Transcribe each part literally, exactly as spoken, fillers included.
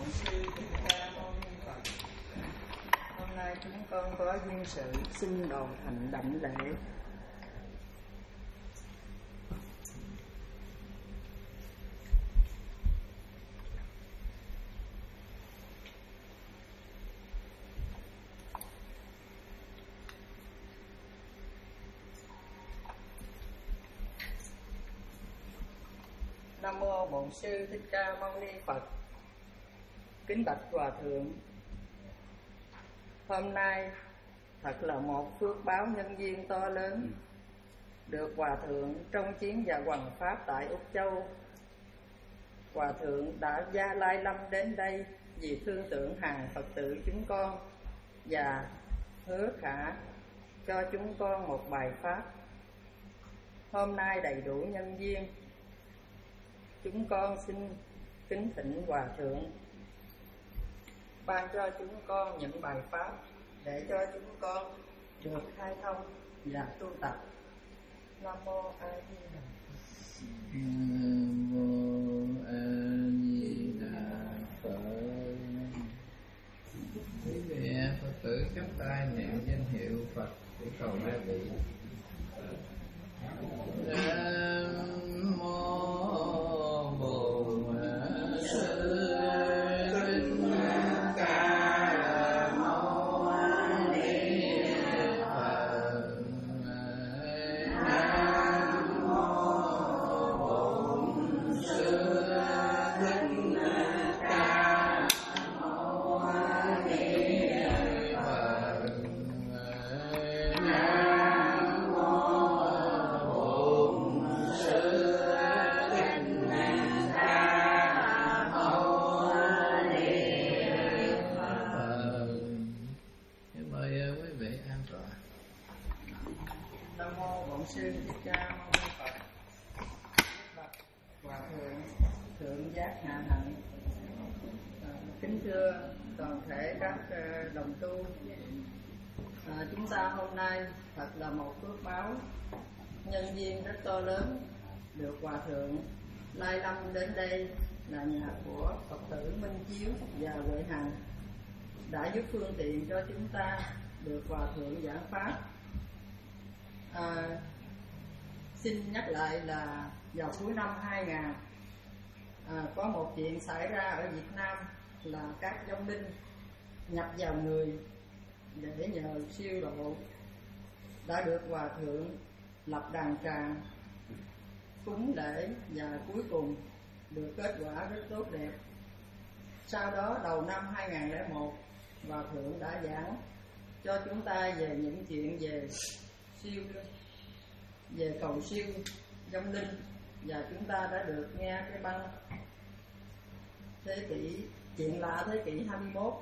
Bổn Sư Thích Ca Mâu Ni Phật. Hôm nay chúng con có duyên sự xin đồ thành đảnh lễ. Nam mô Bổn Sư Thích Ca Mâu Ni Phật. Kính bạch Hòa Thượng, hôm nay thật là một phước báo nhân duyên to lớn, được Hòa Thượng trong chuyến dạ hoằng pháp tại Úc Châu. Hòa Thượng đã gia lai lâm đến đây vì thương tưởng hàng Phật tử chúng con và hứa khả cho chúng con một bài pháp. Hôm nay đầy đủ nhân duyên, chúng con xin kính thỉnh Hòa Thượng ban cho chúng con những bài pháp để cho chúng con được khai thông và tu tập. Nam mô A Di Đà Phật. Nam mô A Di Đà Phật. Quý vị Phật tử chắp tay niệm danh hiệu Phật để cầu hai vị. Nam mô Bổn Sư đồng tu. À, chúng ta hôm nay thật là một phước báo nhân duyên rất to lớn, được Hòa Thượng lai lâm đến đây là nhà của Phật tử Minh Chiếu và Huệ Hằng, đã giúp phương tiện cho chúng ta được Hòa Thượng giảng pháp. À, xin nhắc lại là vào cuối năm hai nghìn à, có một chuyện xảy ra ở Việt Nam là các vong linh nhập vào người để nhờ siêu độ, đã được Hòa Thượng lập đàn tràng cúng lễ và cuối cùng được kết quả rất tốt đẹp. Sau đó đầu năm hai nghìn lẻ một, Hòa Thượng đã giảng cho chúng ta về những chuyện về siêu về cầu siêu vong linh, và chúng ta đã được nghe cái băng thế kỷ chuyện lạ thế kỷ hai mươi mốt.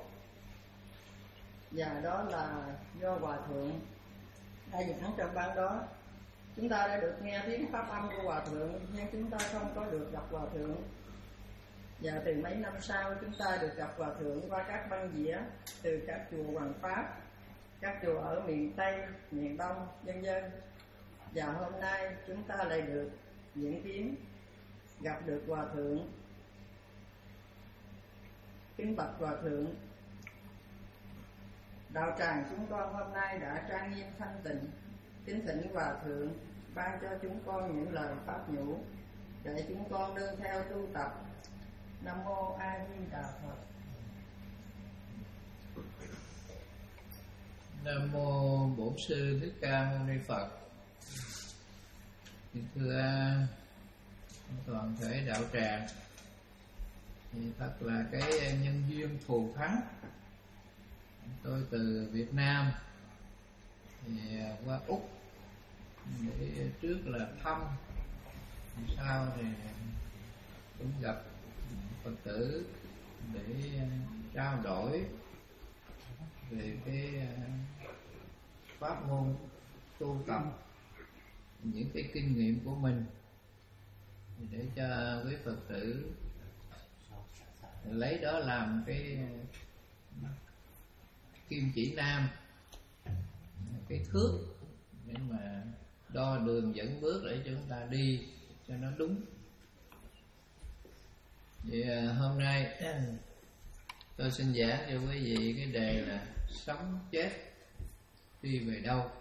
Và đó là do Hòa Thượng đã giảng trong ban đó. Chúng ta đã được nghe tiếng pháp âm của Hòa Thượng, nhưng chúng ta không có được gặp Hòa Thượng. Và từ mấy năm sau chúng ta được gặp Hòa Thượng qua các băng dĩa từ các chùa Hoàng Pháp, các chùa ở miền Tây, miền Đông, vân vân. Và hôm nay chúng ta lại được diễn kiến gặp được Hòa Thượng. Kính bạch Hòa Thượng, đạo tràng chúng con hôm nay đã trang nghiêm thanh tịnh, kính thỉnh Hòa Thượng ban cho chúng con những lời pháp nhũ để chúng con nương theo tu tập. Nam mô A Di Đà Phật. Nam mô Bổn Sư Thích Ca Mâu Ni Phật. Thưa toàn thể đạo tràng, thì thật là cái nhân duyên thù thắng. Tôi từ Việt Nam thì qua Úc để trước là thăm, sau thì cũng gặp Phật tử để trao đổi về cái pháp môn tu tập, những cái kinh nghiệm của mình để cho quý Phật tử lấy đó làm cái kim chỉ nam, cái thước để mà đo đường dẫn bước để chúng ta đi cho nó đúng. Vậy hôm nay Tôi xin giảng cho quý vị cái đề là sống chết đi về đâu.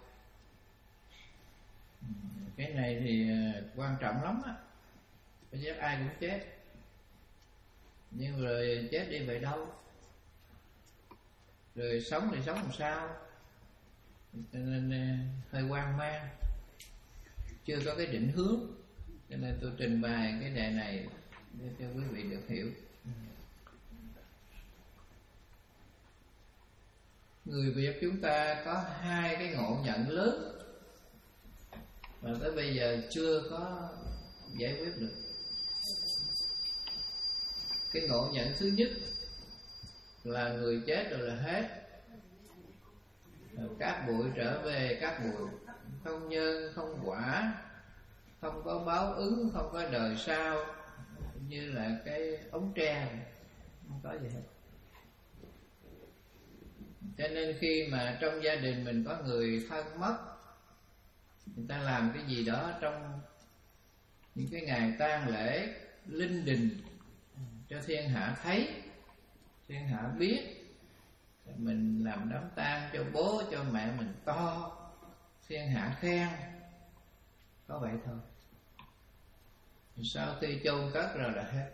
Cái này thì quan trọng lắm á. Bây giờ ai cũng chết, nhưng rồi chết đi về đâu, rồi sống thì sống làm sao, cho nên hơi hoang mang, chưa có cái định hướng. Cho nên tôi trình bày cái đề này để cho quý vị được hiểu. Người Việt chúng ta có hai cái ngộ nhận lớn mà tới bây giờ chưa có giải quyết được. Cái ngộ nhận thứ nhất là người chết rồi là hết, cát bụi trở về cát bụi, không nhân không quả, không có báo ứng, không có đời sau, như là cái ống tre, không có gì hết. Cho nên khi mà trong gia đình mình có người thân mất, người ta làm cái gì đó trong những cái ngày tang lễ linh đình cho thiên hạ thấy, thiên hạ biết. Mình làm đám tang cho bố cho mẹ mình to, thiên hạ khen, có vậy thôi. Sau khi chôn cất rồi là hết.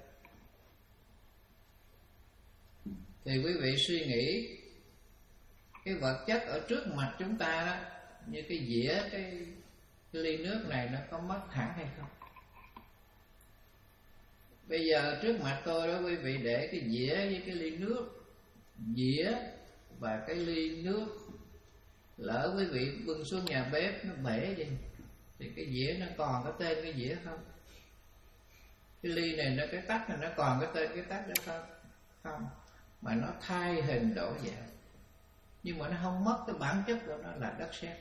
Thì quý vị suy nghĩ, cái vật chất ở trước mặt chúng ta đó, như cái dĩa, cái, cái ly nước này nó có mất hẳn hay không? Bây giờ trước mặt tôi đó quý vị để cái dĩa với cái ly nước, dĩa và cái ly nước, lỡ quý vị bưng xuống nhà bếp nó bể đi thì cái dĩa nó còn có tên cái dĩa không? Cái ly này nó, cái tách này nó còn cái tên cái tách đó không? Không, mà nó thay hình đổi dạng, nhưng mà nó không mất cái bản chất của nó là đất sét.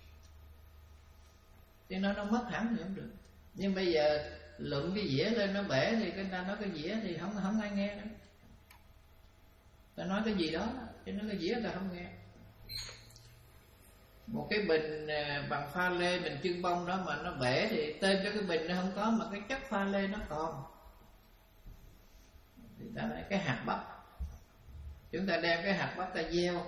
Chứ nó nó mất hẳn thì không được. Nhưng bây giờ lụm cái dĩa lên nó bể thì người ta nói cái dĩa thì không không ai nghe nữa. Ta nói cái gì đó, chứ nói cái dĩa là không nghe. Một cái bình bằng pha lê, bình trưng bông đó mà nó bể thì tên cho cái bình nó không có, mà cái chất pha lê nó còn. Thì đó là cái hạt bắp. Chúng ta đem cái hạt bắp ta gieo,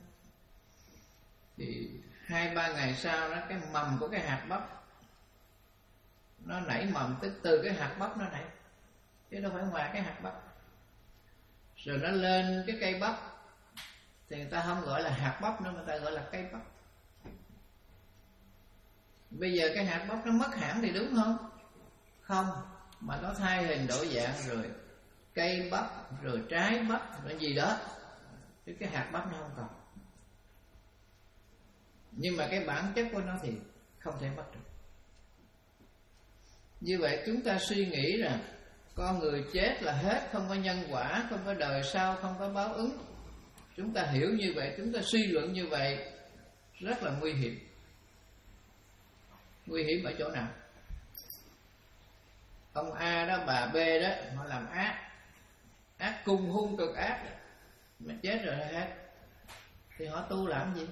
thì hai ba ngày sau đó cái mầm của cái hạt bắp nó nảy mầm, tức từ cái hạt bắp nó nảy, chứ đâu phải ngoài cái hạt bắp. Rồi nó lên cái cây bắp thì người ta không gọi là hạt bắp nữa, người ta gọi là cây bắp. Bây giờ cái hạt bắp nó mất hẳn thì đúng không? Không, mà nó thay hình đổi dạng rồi cây bắp, rồi trái bắp, rồi gì đó, chứ cái hạt bắp nó không còn. Nhưng mà cái bản chất của nó thì không thể mất được. Như vậy chúng ta suy nghĩ rằng con người chết là hết, không có nhân quả, không có đời sau, không có báo ứng. Chúng ta hiểu như vậy, chúng ta suy luận như vậy rất là nguy hiểm. Nguy hiểm ở chỗ nào? Ông A đó, bà B đó, họ làm ác, ác cung hung cực ác, mà chết rồi là hết. Thì họ tu làm gì?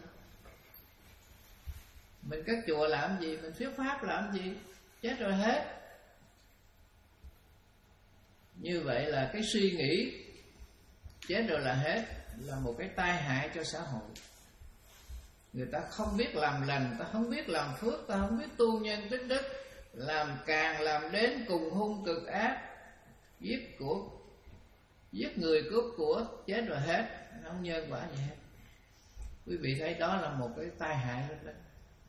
Mình cất chùa làm gì? Mình thuyết pháp làm gì? Chết rồi hết. Như vậy là cái suy nghĩ chết rồi là hết là một cái tai hại cho xã hội. Người ta không biết làm lành, ta không biết làm phước, ta không biết tu nhân tích đức, làm càng làm đến cùng hung cực ác, giết của giết người cướp của, chết rồi hết, không nhân quả gì hết. Quý vị thấy đó là một cái tai hại rất lớn.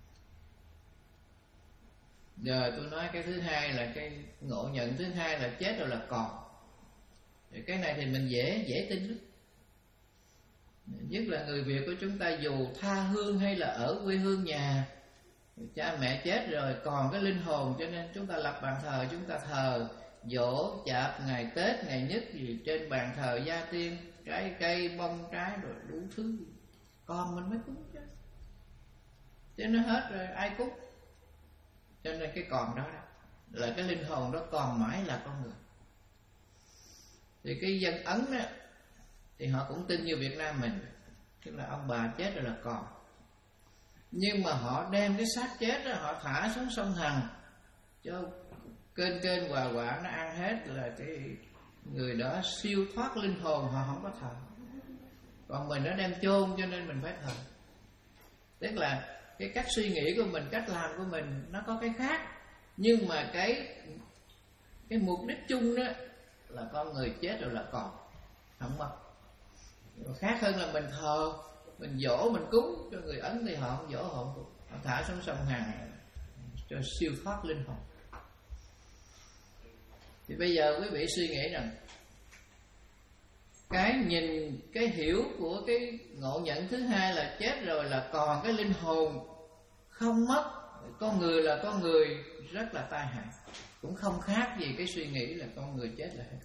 Giờ tôi nói cái thứ hai là cái ngộ nhận thứ hai là chết rồi là còn. Thì cái này thì mình dễ dễ tin lắm. Nhất là người Việt của chúng ta, dù tha hương hay là ở quê hương nhà, cha mẹ chết rồi còn cái linh hồn, cho nên chúng ta lập bàn thờ, chúng ta thờ giỗ chạp, ngày Tết, ngày nhất gì trên bàn thờ gia tiên, trái cây, bông trái rồi đủ thứ, còn mình mới cúng chứ. Chứ nó hết rồi ai cúng. Cho nên cái còn đó, đó là cái linh hồn đó còn mãi là con người. Thì cái dân Ấn đó thì họ cũng tin như Việt Nam mình, tức là ông bà chết rồi là còn. Nhưng mà họ đem cái xác chết đó, họ thả xuống sông Hằng cho kênh kênh hòa quả nó ăn hết, là cái người đó siêu thoát linh hồn, họ không có thờ. còn mình nó đem chôn cho nên mình phải thờ. Tức là cái cách suy nghĩ của mình, cách làm của mình nó có cái khác, nhưng mà cái cái mục đích chung đó là con người chết rồi là còn, không mất. Khác hơn là mình thờ, mình dỗ, mình cúng cho người Ấn thì họ không dỗ, họ không, họ thả xuống sông Hằng cho siêu thoát linh hồn. Thì bây giờ quý vị suy nghĩ rằng cái nhìn, cái hiểu của cái ngộ nhận thứ hai là chết rồi là còn cái linh hồn không mất, con người là con người, rất là tai hại, cũng không khác gì cái suy nghĩ là con người chết là hết.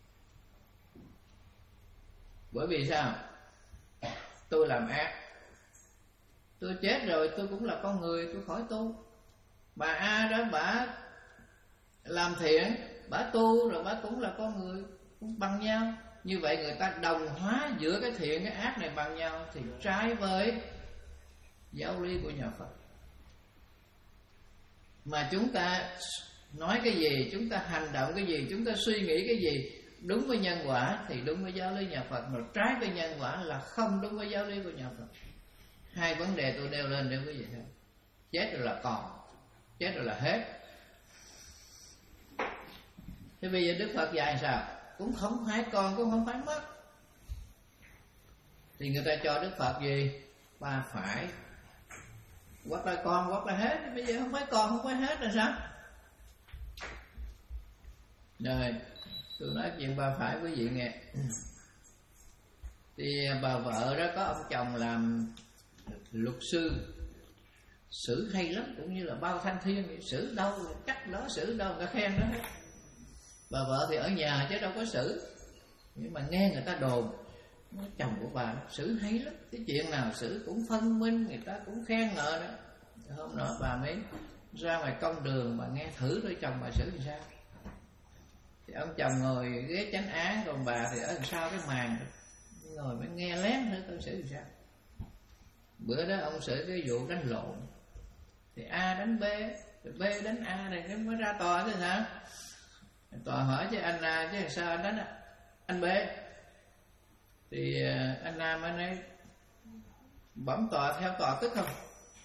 Bởi vì sao? Tôi làm ác, tôi chết rồi tôi cũng là con người, tôi khỏi tu. Bà A đó bà làm thiện, bà tu rồi bà cũng là con người, cũng bằng nhau. Như vậy người ta đồng hóa giữa cái thiện cái ác này bằng nhau, thì trái với giáo lý của nhà Phật. Mà chúng ta nói cái gì, chúng ta hành động cái gì, chúng ta suy nghĩ cái gì đúng với nhân quả thì đúng với giáo lý nhà Phật, mà trái với nhân quả là không đúng với giáo lý của nhà Phật. Hai vấn đề tôi nêu lên để quý vị thấy. Chết rồi là còn, chết rồi là hết. Thế bây giờ Đức Phật dạy sao? Cũng không phải còn, cũng không phải mất. Thì người ta cho Đức Phật gì? Ba phải, hoặc là còn hoặc là hết. Bây giờ không phải còn, không phải hết là sao? Rồi tôi nói chuyện ba phải quý vị nghe. Thì bà vợ đó có ông chồng làm luật sư, xử hay lắm, cũng như là bao thanh thiên, xử đâu cách đó, xử đâu người ta khen đó hết. Bà vợ thì ở nhà chứ đâu có xử, nhưng mà nghe người ta đồn chồng của bà xử hay lắm, cái chuyện nào xử cũng phân minh, người ta cũng khen ngợi đó. Hôm nọ bà mới ra ngoài công đường, bà nghe thử đôi chồng bà xử thì sao. Thì ông chồng ngồi ghế chánh án, còn bà thì ở đằng sau cái màn ngồi mới nghe lén nữa tôi xử thì sao. Bữa đó ông xử cái vụ đánh lộn, thì A đánh B, rồi B đánh A này, nó mới ra tòa chứ sao. Tòa hỏi chứ anh A chứ sao anh đánh anh B. Thì anh A mới nói bấm tòa theo tòa tức không.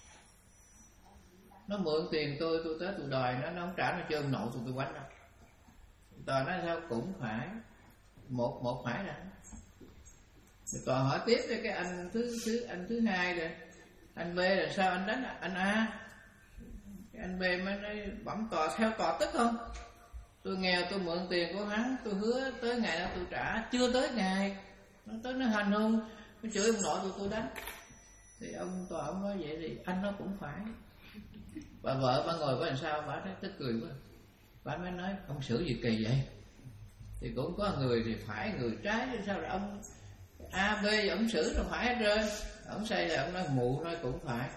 Nó mượn tiền tôi, tôi tới tôi đòi nó, nó không trả, nó trơn nộ tôi, tôi quánh nó. Tòa nói sao cũng phải một một phải là. Tòa hỏi tiếp cho cái anh thứ thứ anh thứ hai rồi, anh B là sao anh đánh anh A. Cái anh B mới nói bấm tòa theo tòa tức không. Tôi nghèo, tôi mượn tiền của hắn, tôi hứa tới ngày đó tôi trả, chưa tới ngày nó tới nó hành hung, nó chửi ông nội tôi, tôi đánh. Thì ông tòa ông nói vậy thì anh nó cũng phải. Bà vợ bà ngồi với làm sao, bà thấy tức cười quá. Bà mới nói ông xử gì kỳ vậy. Thì cũng có người thì phải, người trái, chứ sao là ông A, B ông xử là phải hết trơn. Ông say là ông nói mụ nói cũng phải.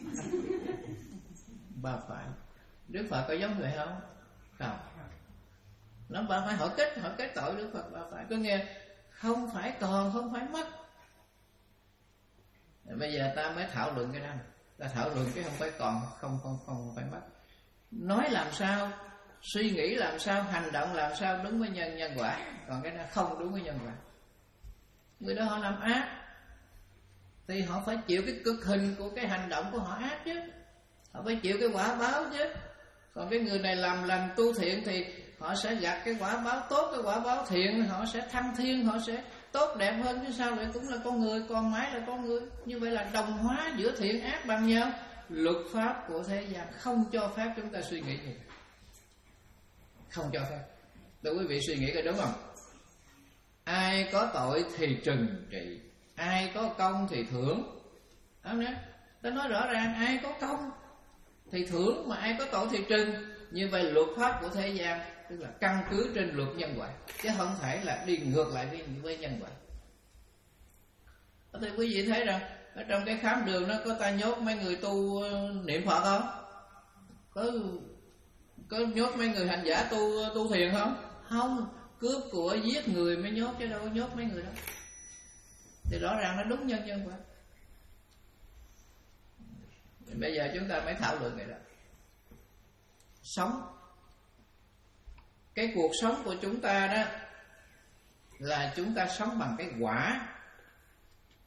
Bà phải. Đức Phật có giống vậy không? Không. Nó bà phải hỏi kết, hỏi kết tội Đức Phật. Bà phải có nghe không phải còn, không phải mất. Bây giờ ta mới thảo luận cái đó. Ta thảo luận cái không phải còn, không không không phải mất. Nói làm sao, suy nghĩ làm sao, hành động làm sao đúng với nhân nhân quả, còn cái đó không đúng với nhân quả. Người đó họ làm ác thì họ phải chịu cái cực hình của cái hành động của họ ác chứ, họ phải chịu cái quả báo chứ. Còn cái người này làm lành tu thiện thì họ sẽ gặt cái quả báo tốt, cái quả báo thiện, họ sẽ thăng thiên, họ sẽ tốt đẹp hơn chứ sao. Lại cũng là con người, con mái là con người. Như vậy là đồng hóa giữa thiện ác bằng nhau. Luật pháp của thế gian không cho phép chúng ta suy nghĩ gì, không cho phép. Để quý vị suy nghĩ coi đúng không? Ai có tội thì trừng trị, ai có công thì thưởng. Đó nè, ta nói rõ ràng ai có công thì thưởng, mà ai có tội thì trừng. Như vậy luật pháp của thế gian tức là căn cứ trên luật nhân quả, chứ không thể là đi ngược lại với, với nhân quả. Thì quý vị thấy rằng ở trong cái khám đường nó có ta nhốt mấy người tu niệm Phật không? Có có nhốt mấy người hành giả tu tu thiền không? Không, cướp của giết người mới nhốt chứ đâu có nhốt mấy người đó. Thì rõ ràng nó đúng nhân nhân quả. Thì bây giờ chúng ta mới thảo luận cái đó. Sống, cái cuộc sống của chúng ta đó là chúng ta sống bằng cái quả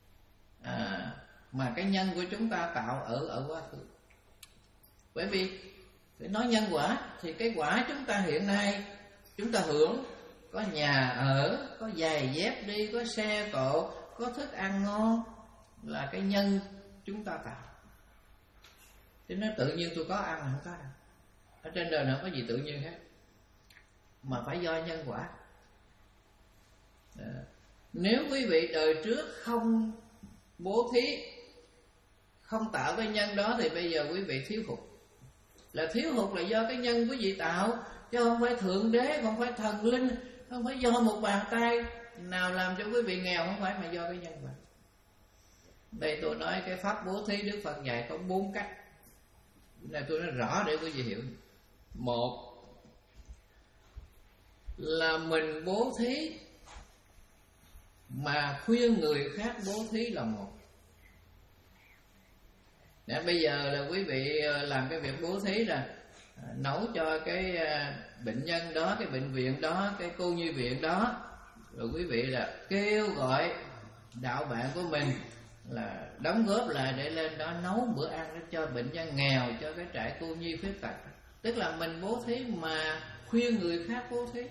à, mà cái nhân của chúng ta tạo ở ở quá khứ. Bởi vì để nói nhân quả thì cái quả chúng ta hiện nay chúng ta hưởng, có nhà ở, có giày dép đi, có xe cộ, có thức ăn ngon, là cái nhân chúng ta tạo. Chứ nói tự nhiên tôi có ăn là không có đâu. Ở trên đời này không có gì tự nhiên hết, mà phải do nhân quả. Đó. Nếu quý vị đời trước không bố thí, không tạo cái nhân đó, thì bây giờ quý vị thiếu hụt. Là thiếu hụt là do cái nhân quý vị tạo, chứ không phải thượng đế, không phải thần linh, không phải do một bàn tay nào làm cho quý vị nghèo, không phải, mà do cái nhân quả. Đây tôi nói cái pháp bố thí Đức Phật dạy có bốn cách. Này tôi nói rõ để quý vị hiểu. Một là mình bố thí mà khuyên người khác bố thí là một. Để bây giờ là quý vị làm cái việc bố thí là nấu cho cái bệnh nhân đó, cái bệnh viện đó, cái cô nhi viện đó, rồi quý vị là kêu gọi đạo bạn của mình là đóng góp lại để lên đó nấu bữa ăn để cho bệnh nhân nghèo, cho cái trại cô nhi khuyết tật. Tức là mình bố thí mà khuyên người khác bố thí.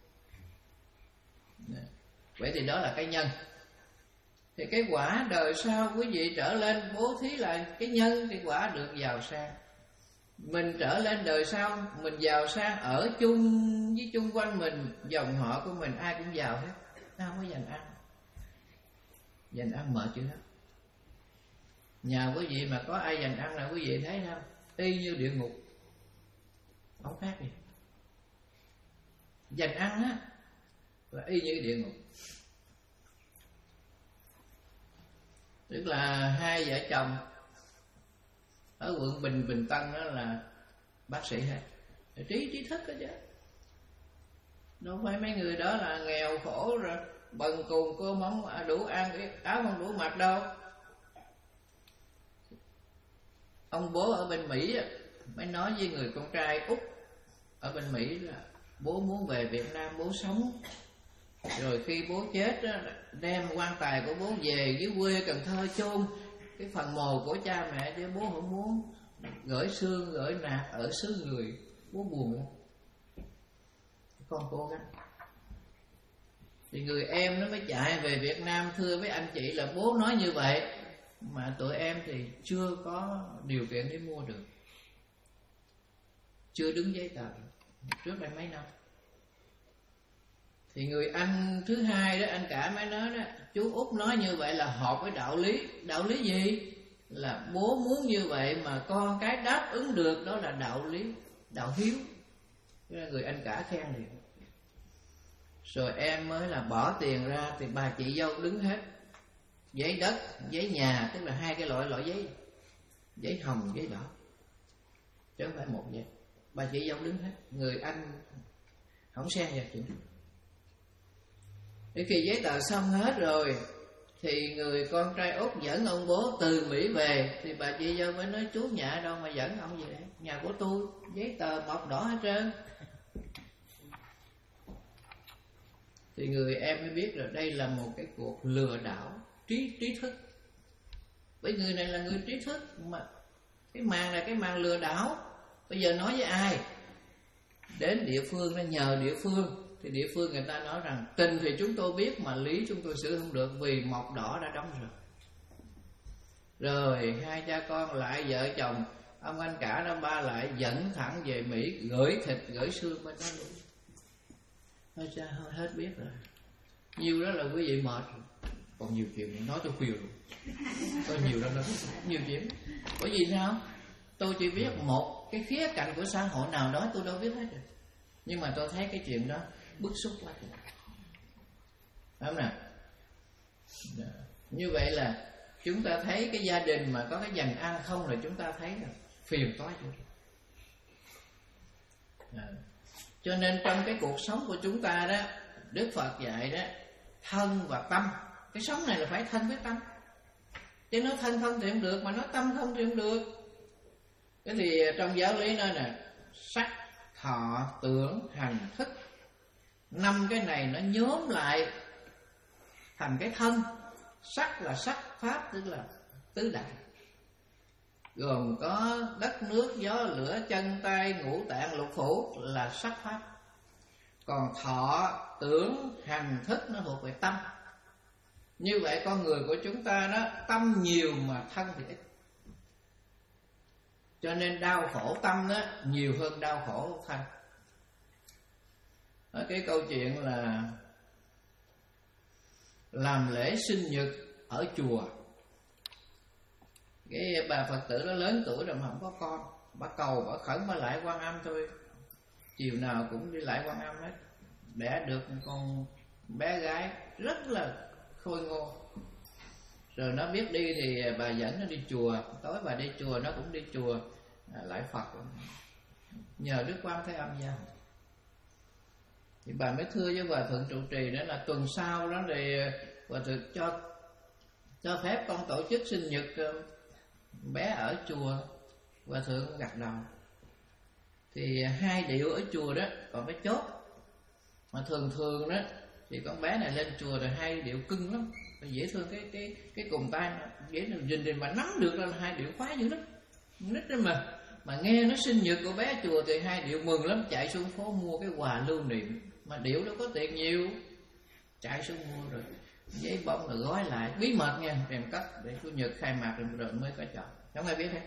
Vậy thì đó là cái nhân. Thì cái quả đời sau quý vị trở lên bố thí là cái nhân, cái quả được giàu sang. Mình trở lên đời sau, mình giàu sang ở chung với chung quanh mình, dòng họ của mình ai cũng giàu hết, nó không có dành ăn. Dành ăn mệt chứ hết. Nhà quý vị mà có ai dành ăn là quý vị thấy không? Y như địa ngục, không khác gì. Dành ăn á là y như địa ngục. Tức là hai vợ chồng ở quận Bình Bình Tân đó là bác sĩ hết, trí trí thức đó chứ. Đâu phải mấy người đó là nghèo khổ rồi bần cùng cơm không đủ ăn, áo không đủ mặc đâu. Ông bố ở bên Mỹ mới nói với người con trai út ở bên Mỹ là bố muốn về Việt Nam bố sống, rồi khi bố chết đem quan tài của bố về dưới quê Cần Thơ chôn cái phần mồ của cha mẹ, chứ bố không muốn gửi xương gửi nạc ở xứ người, bố buồn lắm. Con cố gắng. Thì người em nó mới chạy về Việt Nam thưa với anh chị là bố nói như vậy, mà tụi em thì chưa có điều kiện để mua được, chưa đứng giấy tờ trước đây mấy năm. Thì người anh thứ hai đó, anh cả mới nói đó, chú Út nói như vậy là hợp với đạo lý. Đạo lý gì? Là bố muốn như vậy mà con cái đáp ứng được, đó là đạo lý, đạo hiếu. Người anh cả khen liền. Rồi em mới là bỏ tiền ra, thì bà chị dâu đứng hết. Giấy đất, giấy nhà, tức là hai cái loại loại giấy, giấy hồng, giấy đỏ, chứ không phải một giấy. Bà chị dâu đứng hết, người anh không xen vào chuyện. Đến khi giấy tờ xong hết rồi thì người con trai út dẫn ông bố từ Mỹ về, thì bà chị dâu mới nói chú nhà ở đâu mà dẫn ông về? Nhà của tôi, giấy tờ mộc đỏ hết trơn. Thì người em mới biết rồi đây là một cái cuộc lừa đảo trí trí thức. Bởi người này là người trí thức, mà cái màn là cái màn lừa đảo. Bây giờ nói với ai? Đến địa phương, nó nhờ địa phương. Thì địa phương người ta nói rằng tình thì chúng tôi biết mà lý chúng tôi xử không được, vì mộc đỏ đã đóng rồi. Rồi hai cha con lại vợ chồng, ông anh cả đó ba lại dẫn thẳng về Mỹ, gửi thịt gửi xương bên đó luôn. Thôi cha thôi hết biết rồi. Nhiều đó là quý vị mệt rồi. Còn nhiều chuyện nói tôi khuya luôn. Có nhiều đó nói nhiều chuyện. Bởi vì sao? Tôi chỉ biết một cái khía cạnh của xã hội nào đó, tôi đâu biết hết rồi. Nhưng mà tôi thấy cái chuyện đó bức xúc quá. Phải không nào? Như vậy là chúng ta thấy cái gia đình mà có cái dành ăn không là chúng ta thấy là phiền toái rồi. Cho nên trong cái cuộc sống của chúng ta đó, Đức Phật dạy đó, thân và tâm. Cái sống này là phải thân với tâm. Chứ nói thân không thì không được, mà nói tâm không thì không được. Cái thì trong giáo lý nói nè, sắc, thọ, tưởng, hành, thức. Năm cái này nó nhóm lại thành cái thân. Sắc là sắc pháp, tức là tứ đại, gồm có đất nước gió lửa chân tay ngũ tạng lục phủ là sắc pháp. Còn thọ tưởng hành thức nó thuộc về tâm. Như vậy con người của chúng ta đó, tâm nhiều mà thân thì ít, cho nên đau khổ tâm đó nhiều hơn đau khổ thân. Ở cái câu chuyện là làm lễ sinh nhật ở chùa, cái bà Phật tử đó lớn tuổi rồi mà không có con, bà cầu bà khẩn bà lại Quan Âm thôi, chiều nào cũng đi lại Quan Âm hết, đẻ được con bé gái rất là khôi ngô. Rồi nó biết đi thì bà dẫn nó đi chùa, tối bà đi chùa nó cũng đi chùa lại Phật, nhờ Đức Quan Thế Âm gia. Thì bà mới thưa với Hòa Thượng trụ trì đó là tuần sau đó thì Hòa Thượng cho cho phép con tổ chức sinh nhật bé ở chùa. Hòa Thượng gật đầu. Thì hai điệu ở chùa đó còn phải chốt, mà thường thường đó thì con bé này lên chùa rồi hai điệu cưng lắm, dễ thương, cái cái cái cùng tay dễ nhìn nhìn mà nắm được là hai điệu khoái dữ lắm, nít đó mà mà nghe nó sinh nhật của bé chùa thì hai điệu mừng lắm, chạy xuống phố mua cái quà lưu niệm, mà điệu đâu có tiền nhiều, chạy xuống mua rồi giấy bông rồi gói lại bí mật nha, kèm cất để chủ nhật khai mạc rồi mới có chọn, không ai biết hết.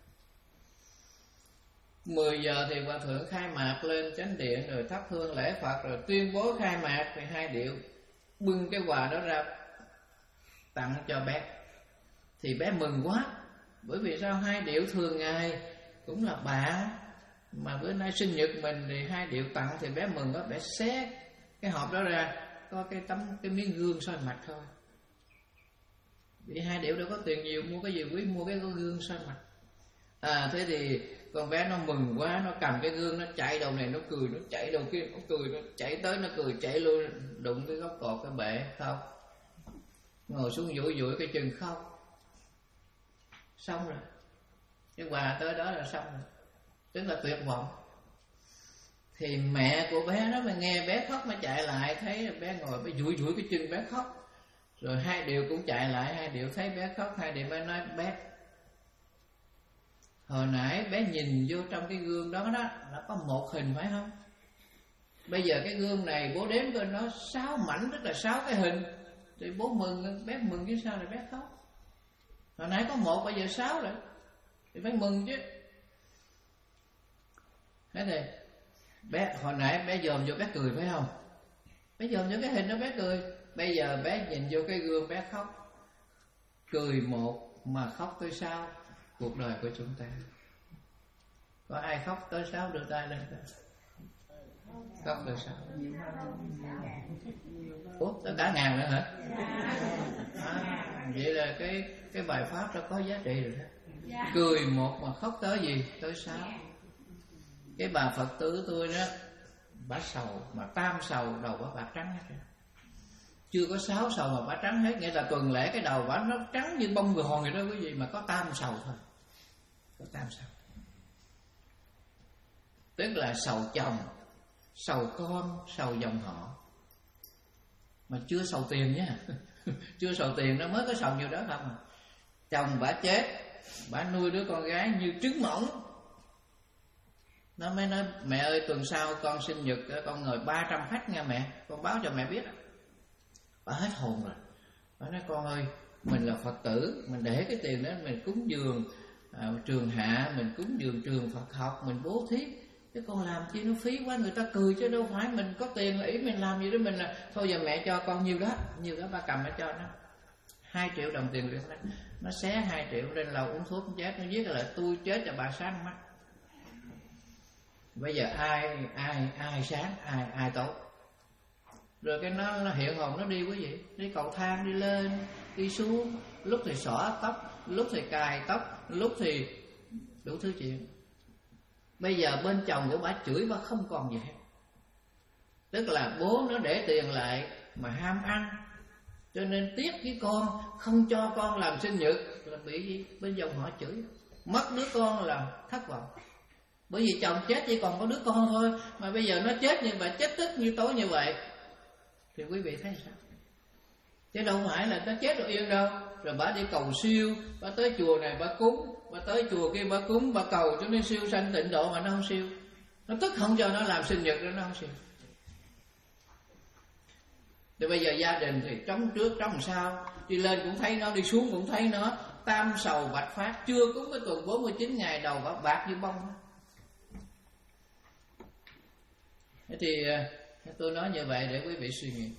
Mười giờ thì Hòa Thượng khai mạc lên chánh điện rồi thắp hương lễ Phật rồi tuyên bố khai mạc, thì hai điệu bưng cái quà đó ra tặng cho bé. Thì bé mừng quá, bởi vì sao hai điệu thường ngày cũng là bạn, mà bữa nay sinh nhật mình thì hai điệu tặng, thì bé mừng quá, bé xé cái hộp đó ra, có cái tấm cái miếng gương soi mặt thôi. Vì hai điệu đâu có tiền nhiều mua cái gì quý, mua cái gương soi mặt. À thế thì con bé nó mừng quá, nó cầm cái gương, nó chạy đầu này nó cười, nó chạy đầu kia nó cười, nó chạy tới nó cười, chạy luôn, đụng cái góc cột cái bệ khóc, ngồi xuống dụi dụi cái chân khóc. Xong rồi, cái quà tới đó là xong rồi, tức là tuyệt vọng. Thì mẹ của bé đó mà nghe bé khóc mà chạy lại, thấy bé ngồi bé dụi dụi cái chân bé khóc, rồi hai điệu cũng chạy lại, hai điệu thấy bé khóc, hai điệu mới nói bé, hồi nãy bé nhìn vô trong cái gương đó đó nó có một hình phải không? Bây giờ cái gương này bố đếm coi nó sáu mảnh, tức là sáu cái hình, thì bố mừng, bé mừng chứ sao lại bé khóc. Hồi nãy có một, bây giờ sáu rồi, thì phải mừng chứ. Thế thì bé hồi nãy bé dòm vô bé cười phải không? Bé dòm vô cái hình đó bé cười. Bây giờ bé nhìn vô cái gương bé khóc. Cười một mà khóc tới sáu cuộc đời của chúng ta. Có ai khóc tới sáu đưa tay lên coi. Khóc tới sáu. Ủa, tới cả ngàn nữa hả? À, vậy là cái cái bài pháp đó có giá trị rồi đó. Cười một mà khóc tới gì? Tới sáu. Cái bà Phật tử tôi đó, bà sầu mà tam sầu, đầu bà bạc trắng hết rồi. Chưa có sáu sầu mà bà trắng hết, nghĩa là tuần lễ cái đầu bà nó trắng như bông gòn vậy đó quý vị, mà có tam sầu thôi. Có tam sầu. Tức là sầu chồng, sầu con, sầu dòng họ. Mà chưa sầu tiền nha. Chưa sầu tiền nó mới có sầu nhiều đó không à. Chồng bà chết, bà nuôi đứa con gái như trứng mỏng. Nó mới nói mẹ ơi tuần sau con sinh nhật con ngồi ba trăm khách nha mẹ, con báo cho mẹ biết. Bà hết hồn rồi. Bà nói con ơi, mình là Phật tử, mình để cái tiền đó mình cúng dường à, trường hạ, mình cúng dường trường Phật học, mình bố thí, chứ con làm chi nó phí quá, người ta cười chứ đâu phải mình có tiền là ý mình làm gì đó. Mình là thôi giờ mẹ cho con nhiêu đó, nhiêu đó bà cầm nó cho nó hai triệu đồng tiền Việt đó. Nó xé hai triệu lên lầu uống thuốc chết, nó viết là tôi chết cho bà sáng mắt. Bây giờ ai ai ai sáng, ai ai tốt. Rồi cái nó, nó hiện hồn nó đi quý vị, đi cầu thang đi lên, đi xuống, lúc thì xõa tóc, lúc thì cài tóc, lúc thì đủ thứ chuyện. Bây giờ bên chồng của bà chửi bà không còn gì hết. Tức là bố nó để tiền lại mà ham ăn, cho nên tiếc với con, không cho con làm sinh nhật, là bị gì? Bên dòng họ chửi. Mất đứa con là thất vọng. Bởi vì chồng chết chỉ còn có đứa con thôi, mà bây giờ nó chết như vậy, chết tức như tối như vậy, thì quý vị thấy sao? chứ đâu phải là nó chết rồi yên đâu. Rồi bà đi cầu siêu, bà tới chùa này bà cúng, bà tới chùa kia bà cúng, bà cầu cho nó siêu sanh tịnh độ mà nó không siêu. Nó tức không cho nó làm sinh nhật đó, nó không siêu. Thì bây giờ gia đình thì trống trước trống sau, đi lên cũng thấy nó, đi xuống cũng thấy nó, tam sầu bạch phát, chưa cúng cái tuần bốn mươi chín ngày đầu bạc, bạc như bông. Thế thì tôi nói như vậy để quý vị suy nghĩ.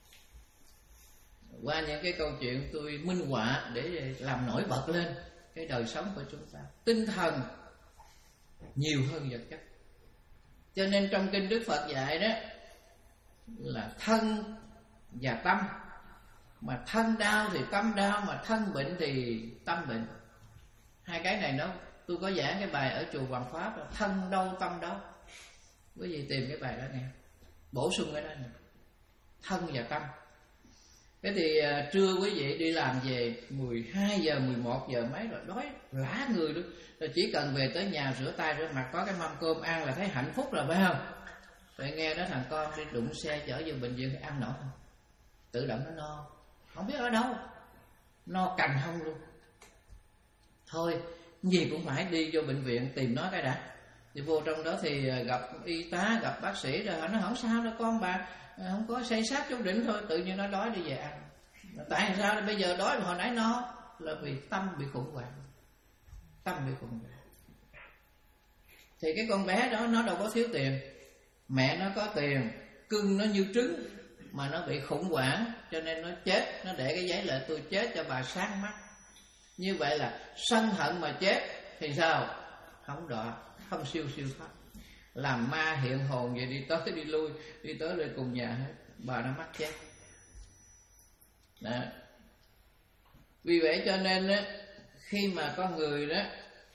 Qua những cái câu chuyện tôi minh họa để làm nổi bật lên cái đời sống của chúng ta. Tinh thần nhiều hơn vật chất. Cho nên trong kinh Đức Phật dạy đó là thân và tâm. Mà thân đau thì tâm đau, mà thân bệnh thì tâm bệnh. Hai cái này nó, tôi có giảng cái bài ở chùa Hoàng Pháp là thân đau tâm đau. Quý vị tìm cái bài đó nghe, bổ sung cái đó nè, thân và tâm. Thế thì uh, trưa quý vị đi làm về mười hai giờ, mười một giờ mấy rồi, đói lả người luôn. Rồi chỉ cần về tới nhà rửa tay rửa mặt, có cái mâm cơm ăn là thấy hạnh phúc rồi, phải không? Rồi nghe nói thằng con đi đụng xe chở vô bệnh viện, ăn nổi không? Tự động nó no, không biết ở đâu, no cành hông luôn. Thôi gì cũng phải đi vô bệnh viện tìm nó cái đã. Thì vô trong đó thì gặp y tá, gặp bác sĩ, rồi họ nói không sao đâu con bà, không có say sát chút đỉnh thôi. Tự nhiên nó đói đi về ăn. Tại sao bây giờ đói mà hồi nãy no? Là vì tâm bị khủng hoảng. Tâm bị khủng hoảng. Thì cái con bé đó nó đâu có thiếu tiền, mẹ nó có tiền, cưng nó như trứng, mà nó bị khủng hoảng cho nên nó chết. Nó để cái giấy là tôi chết cho bà sáng mắt. Như vậy là sân hận mà chết thì sao? Không đọa, không siêu siêu thoát. Làm ma hiện hồn vậy, đi tới đi lui, đi tới lên cùng nhà hết, bà nó mắc chết. Đó. Vì vậy cho nên á, khi mà con người đó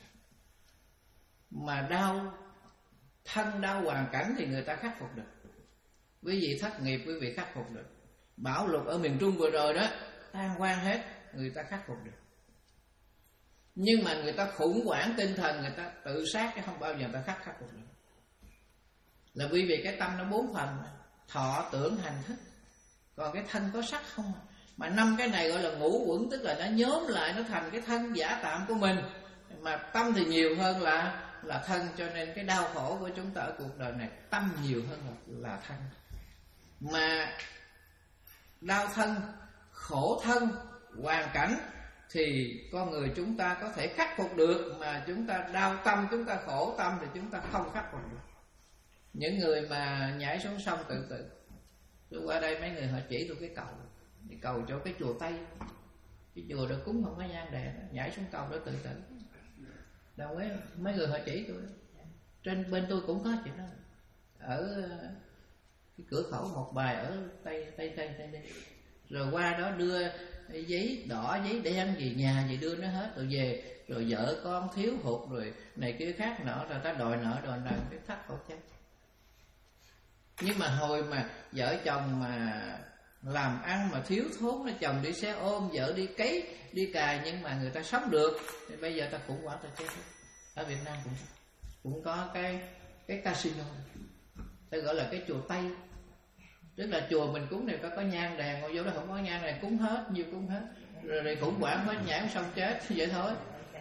mà đau thân, đau hoàn cảnh thì người ta khắc phục được. Quý vị thất nghiệp, quý vị khắc phục được. Bão lụt ở miền Trung vừa rồi đó, tan hoang hết, người ta khắc phục được. Nhưng mà người ta khủng hoảng tinh thần, người ta tự sát chứ không bao giờ người ta khắc khắc phục được. Là bởi vì cái tâm nó bốn phần: thọ, tưởng, hành, thức. Còn cái thân có sắc không. Mà năm cái này gọi là ngũ quẩn, tức là nó nhóm lại, nó thành cái thân giả tạm của mình. Mà tâm thì nhiều hơn là là thân. Cho nên cái đau khổ của chúng ta ở cuộc đời này, tâm nhiều hơn là, là thân. Mà đau thân, khổ thân, hoàn cảnh thì con người chúng ta có thể khắc phục được. Mà chúng ta đau tâm, chúng ta khổ tâm thì chúng ta không khắc phục được. Những người mà nhảy xuống sông tự tử, tôi qua đây mấy người họ chỉ tôi cái cầu, cái cầu chỗ cái chùa Tây, cái chùa đó cúng không có nhang đèn, nhảy xuống cầu đó tự tử. Đâu ấy, mấy người họ chỉ tôi. Trên bên tôi cũng có chuyện đó. Ở cái cửa khẩu Một Bài ở Tây Tây Tây Tây đây. Rồi qua đó đưa giấy đỏ, giấy đen gì nhà gì đưa nó hết. Rồi về, rồi vợ con thiếu hụt, rồi này kia khác nọ, rồi ta đòi nợ đòi nợ, cái thắt cổ chết. Nhưng mà hồi mà vợ chồng mà làm ăn mà thiếu thốn, là chồng đi xe ôm, vợ đi cấy, đi cài, nhưng mà người ta sống được, thì bây giờ ta khủng hoảng, ta chết. Ở Việt Nam cũng cũng có cái cái casino, ta gọi là cái chùa Tây. Tức là chùa mình cúng này phải có nhang đèn, ngồi vô đó không có nhang đèn cúng hết, nhiều cúng hết. Rồi, rồi khủng hoảng hết, nhảy xong chết, vậy thôi.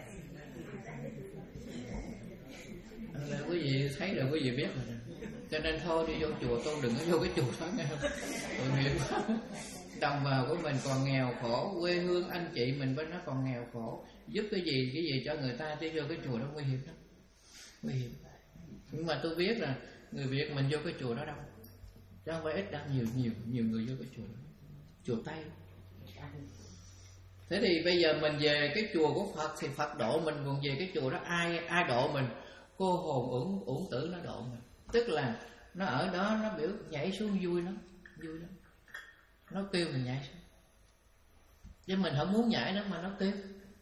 Là quý vị thấy rồi, quý vị biết rồi. Cho nên thôi đi vô chùa tôi, đừng có vô cái chùa đó nghe không? Tội nghiệp quá. Đồng bào của mình còn nghèo khổ, quê hương anh chị mình bên nó còn nghèo khổ, giúp cái gì cái gì cho người ta, đi vô cái chùa đó nguy hiểm lắm, nguy hiểm. Nhưng mà tôi biết là người Việt mình vô cái chùa đó đâu, chứ không phải ít đâu, nhiều nhiều nhiều người vô cái chùa đó, chùa Tây. Thế thì bây giờ mình về cái chùa của Phật thì Phật độ mình, còn về cái chùa đó ai ai độ mình? Cô hồn uổng uổng tử nó độ mình. Tức là nó ở đó nó biểu nhảy xuống vui lắm, vui lắm. Nó kêu mình nhảy xuống, chứ mình không muốn nhảy đó mà nó kêu.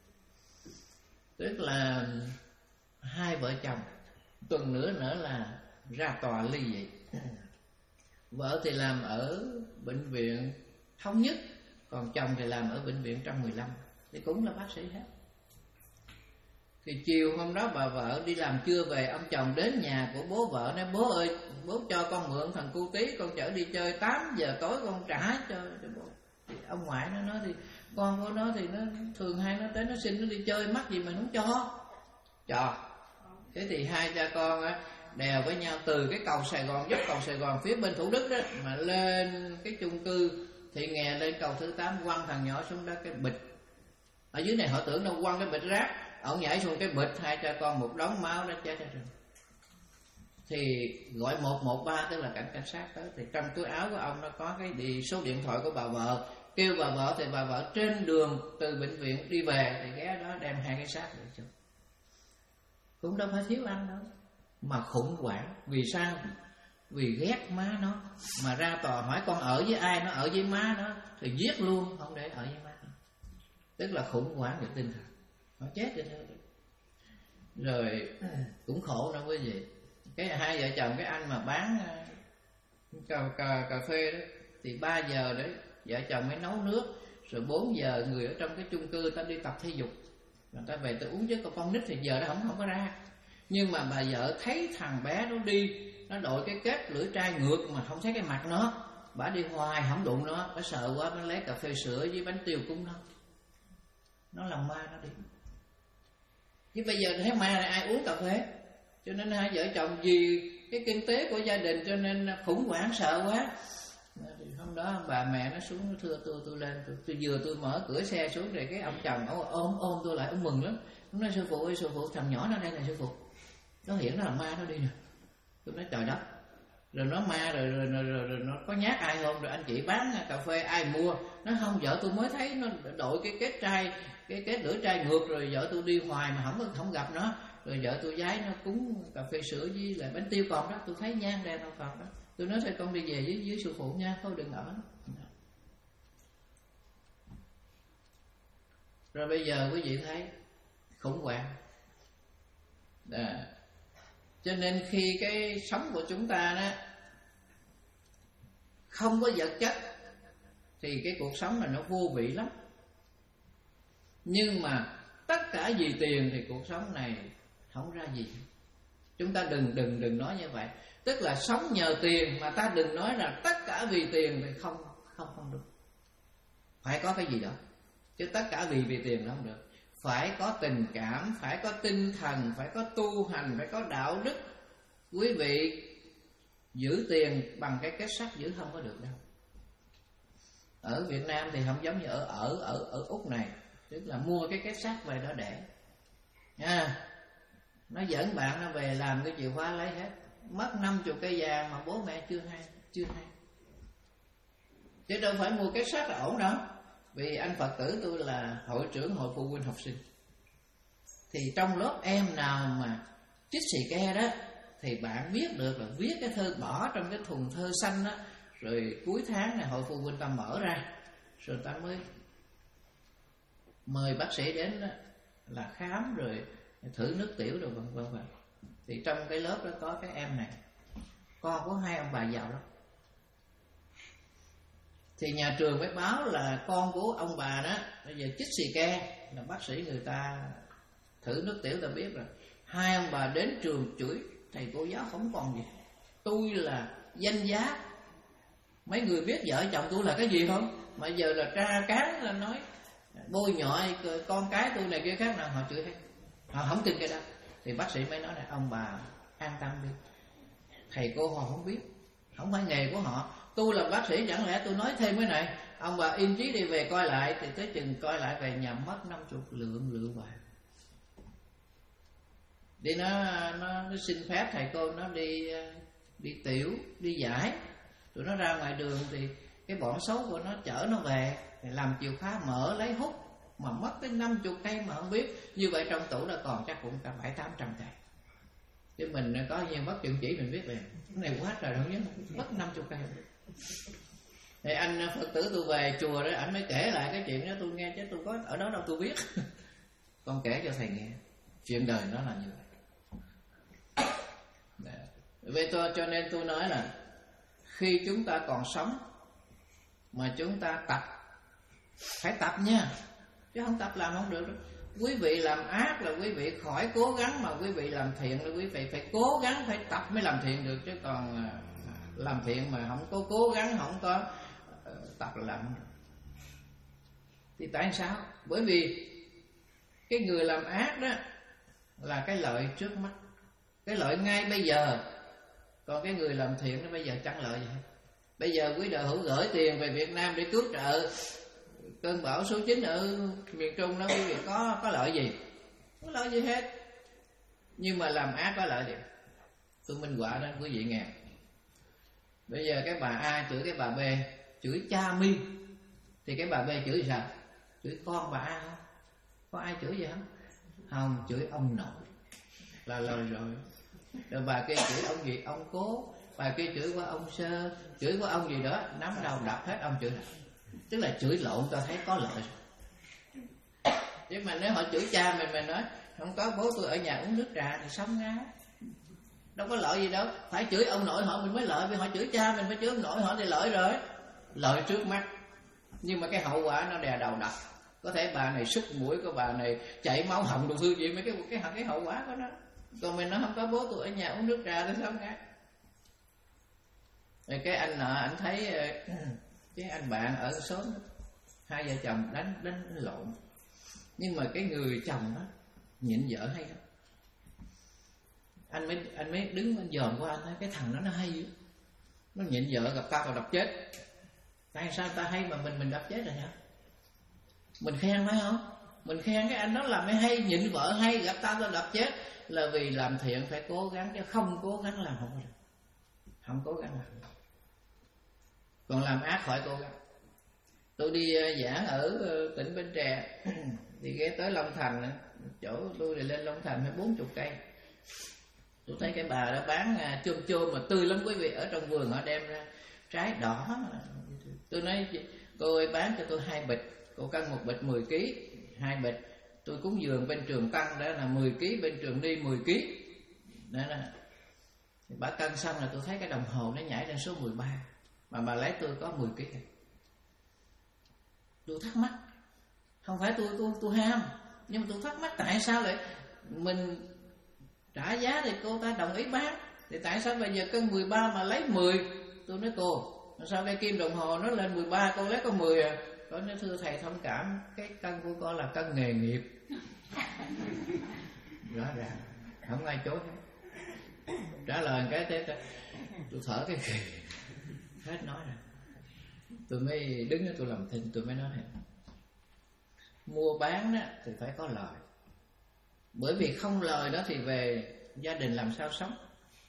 Tức là hai vợ chồng tuần nữa nữa là ra tòa ly dị. Vợ thì làm ở bệnh viện Thống Nhất, còn chồng thì làm ở bệnh viện một trăm mười lăm, thì cũng là bác sĩ hết. Thì chiều hôm đó bà vợ đi làm trưa về, ông chồng đến nhà của bố vợ nói: bố ơi, bố cho con mượn thằng cu tí, con chở đi chơi, tám giờ tối con trả cho, cho bố. Thì ông ngoại nó nói thì con của nó thì nó thường hay nó tới nó xin nó đi chơi, mắc gì mà nó cho cho. Thế thì hai cha con á đèo với nhau từ cái cầu Sài Gòn, dốc cầu Sài Gòn phía bên Thủ Đức đó mà lên cái chung cư Thị Nghè, lên cầu thứ tám, quăng thằng nhỏ xuống đó cái bịch. Ở dưới này họ tưởng đâu quăng cái bịch rác, ổng nhảy xuống cái bịch, hai cha con một đống máu, nó chết hết rồi. Thì gọi một một ba, tức là cảnh cảnh sát tới. Thì trong túi áo của ông nó có cái đi số điện thoại của bà vợ, kêu bà vợ thì bà vợ trên đường từ bệnh viện đi về thì ghé đó đem hai cái xác lại cho. Cũng đâu phải thiếu ăn đâu, mà khủng hoảng. Vì sao? Vì ghét má nó, mà ra tòa hỏi con ở với ai, nó ở với má nó thì giết luôn, không để ở với má nó. Tức là khủng hoảng về tinh thần, nó chết rồi thôi. Rồi cũng khổ nữa quý vị. Cái hai vợ chồng cái anh mà bán cà, cà, cà phê đó thì ba giờ đấy vợ chồng mới nấu nước, rồi bốn giờ người ở trong cái chung cư ta đi tập thể dục, người ta về ta uống, chứ còn con nít thì giờ nó không không có ra. Nhưng mà bà vợ thấy thằng bé nó đi, nó đội cái kết lưỡi trai ngược mà không thấy cái mặt nó, bà đi hoài không đụng nó, bà sợ quá, bà lấy cà phê sữa với bánh tiêu cúng nó. Nó làm ma nó đi. Chứ bây giờ thấy ma này ai uống cà phê. Cho nên hai vợ chồng vì cái kinh tế của gia đình cho nên khủng hoảng sợ quá. Thì hôm đó bà mẹ nó xuống, nó thưa tôi tôi lên, tôi, tôi vừa tôi mở cửa xe xuống rồi cái ông chồng ông ôm ôm tôi lại, ông mừng lắm. Ông nói sư phụ ơi, sư phụ thằng nhỏ nó đây là sư phụ, nó hiện nó là ma nó đi nè. Tôi nói trời đất, rồi nó ma rồi rồi, rồi, rồi, rồi nó có nhát ai không, rồi anh chị bán cà phê ai mua. Nó không, vợ tôi mới thấy nó đội cái kết trai, cái kết lưỡi trai ngược, rồi vợ tôi đi hoài mà không không gặp nó. Rồi vợ tôi giái nó cúng cà phê sữa với lại bánh tiêu còn đó, tôi thấy nhang đèn nó còn đó. Tôi nói thôi con đi về với, với sư phụ nha, thôi đừng ở. Rồi bây giờ quý vị thấy khủng hoảng. À, cho nên khi cái sống của chúng ta đó không có vật chất thì cái cuộc sống này nó vô vị lắm. Nhưng mà tất cả vì tiền thì cuộc sống này không ra gì. Chúng ta đừng đừng đừng nói như vậy. Tức là sống nhờ tiền mà ta đừng nói là tất cả vì tiền thì không không không được. Phải có cái gì đó. Chứ tất cả vì vì tiền nó không được. Phải có tình cảm, phải có tinh thần, phải có tu hành, phải có đạo đức. Quý vị giữ tiền bằng cái kết sắt giữ không có được đâu. Ở Việt Nam thì không giống như ở ở ở ở Úc này, tức là mua cái kết sắt về đó để nha. Nó dẫn bạn nó về làm cái chìa khóa lấy hết, mất năm chục cây vàng mà bố mẹ chưa hay chưa hay. Chứ đâu phải mua cái sắt là ổn đâu. Vì anh Phật tử tôi là hội trưởng hội phụ huynh học sinh, thì trong lớp em nào mà chích xì ke đó thì bạn biết được là viết cái thơ bỏ trong cái thùng thơ xanh đó, rồi cuối tháng này hội phụ huynh ta mở ra, rồi ta mới mời bác sĩ đến đó, là khám rồi thử nước tiểu rồi vân vân vân. Thì trong cái lớp đó có cái em này, con của hai ông bà giàu lắm. Thì nhà trường mới báo là con của ông bà đó bây giờ chích xì ke, là bác sĩ người ta thử nước tiểu ta biết rồi. Hai ông bà đến trường chửi thầy cô giáo không còn gì. Tôi là danh giá, mấy người biết vợ chồng tôi là cái gì không? Mà giờ là tra cán là nói bôi nhọ con cái tôi này kia khác nào, họ chửi hết. Họ không tin cái đó. Thì bác sĩ mới nói là ông bà an tâm đi, thầy cô họ không biết, không phải nghề của họ. Tôi là bác sĩ chẳng lẽ tôi nói thêm cái này. Ông bà yên chí đi về coi lại. Thì tới chừng coi lại về nhà mất năm chục lượng lượng vàng. Đi nó, nó, nó xin phép thầy cô nó đi đi tiểu, đi giải. Tụi nó ra ngoài đường thì cái bọn xấu của nó chở nó về, thì làm chìa khóa mở lấy hút, mà mất tới năm chục cây mà không biết. Như vậy trong tủ nó còn chắc cũng cả bảy tám trăm cây. Chứ mình có nhiều mất chừng chỉ mình biết liền. Cái này quá trời không nhớ, mất năm chục cây. Thì anh Phật tử tôi về chùa đó, anh mới kể lại cái chuyện đó tôi nghe, chứ tôi có ở đó đâu tôi biết. Con kể cho thầy nghe, chuyện đời nó là như vậy. Vậy tôi, cho nên tôi nói là khi chúng ta còn sống mà chúng ta tập, phải tập nha, chứ không tập làm không được đâu. Quý vị làm ác là quý vị khỏi cố gắng, mà quý vị làm thiện là quý vị phải cố gắng, phải tập mới làm thiện được. Chứ còn làm thiện mà không có cố gắng, không có tập là làm không được. Thì tại sao? Bởi vì cái người làm ác đó là cái lợi trước mắt, cái lợi ngay bây giờ. Còn cái người làm thiện nó bây giờ chẳng lợi gì hết. Bây giờ quý đạo hữu gửi tiền về Việt Nam để cứu trợ cơn bão số chín ở miền Trung đó, quý vị có có lợi gì? Không có lợi gì hết. Nhưng mà làm ác có lợi gì? Tôi minh họa đó quý vị nghe. Bây giờ cái bà A chửi cái bà B, chửi cha mi, thì cái bà B chửi sao? Chửi con bà A không? Có ai chửi gì không? Không, chửi ông nội là lời rồi. Rồi bà kia chửi ông gì? Ông Cố. Bà kia chửi qua ông Sơ, chửi qua ông gì đó, nắm đầu đập hết ông chửi. Tức là chửi lộn cho thấy có lợi. Chứ mà nếu họ chửi cha mình, mình nói không có, bố tôi ở nhà uống nước trà thì sống ngá, đâu có lợi gì đâu. Phải chửi ông nội họ mình mới lợi, vì họ chửi cha mình, phải chửi ông nội họ thì lợi rồi. Lợi trước mắt, nhưng mà cái hậu quả nó đè đầu đập. Có thể bà này sứt mũi, có bà này chảy máu họng đồ thư gì, mấy cái, cái cái hậu quả của nó. Còn mình nói không có, bố tôi ở nhà uống nước trà thì sống ngá. Rồi cái anh nọ anh thấy cái anh bạn ở xóm, hai vợ chồng đánh đánh lộn, nhưng mà cái người chồng đó nhịn vợ hay lắm. Anh mới anh mới đứng anh dòm qua, anh thấy cái thằng đó nó hay, nó nhịn vợ gặp tao tao đập chết. Tại sao ta hay mà mình mình đập chết rồi hả? Mình khen phải không? Mình khen cái anh đó làm mới hay, nhịn vợ hay, gặp tao tao đập chết. Là vì làm thiện phải cố gắng, chứ không cố gắng làm không được. Không cố gắng làm. Còn làm ác khỏi cố gắng. Tôi đi giảng ở tỉnh Bến Tre, thì ghé tới Long Thành, chỗ tôi thì lên Long Thành phải bốn mươi cây. Tôi thấy cái bà đó bán chôm chôm mà tươi lắm quý vị, ở trong vườn họ đem ra trái đỏ. Tôi nói cô ơi bán cho tôi hai bịch, cô cân một bịch mười ký, hai bịch. Tôi cúng dường bên Trường Tăng đó là mười ký, bên Trường Ni mười ký. Đó là bà cân xong là tôi thấy cái đồng hồ nó nhảy lên số mười ba, mà bà lấy tôi có mười ký. Tôi thắc mắc, không phải tôi tôi tôi ham, nhưng mà tôi thắc mắc tại sao lại mình trả giá thì cô ta đồng ý bán, thì tại sao bây giờ cân mười ba mà lấy mười? Tôi nói cô, sao cái kim đồng hồ nó lên mười ba, cô lấy có mười à? Cô nói thưa thầy thông cảm, cái cân của con là cân nghề nghiệp. Rõ ràng, không ai chối hết. Trả lời cái thế, tôi thở cái khì, hết nói rồi. Tôi mới đứng đó tôi làm thinh, tôi mới nói này, mua bán đó thì phải có lời. Bởi vì không lời đó thì về gia đình làm sao sống.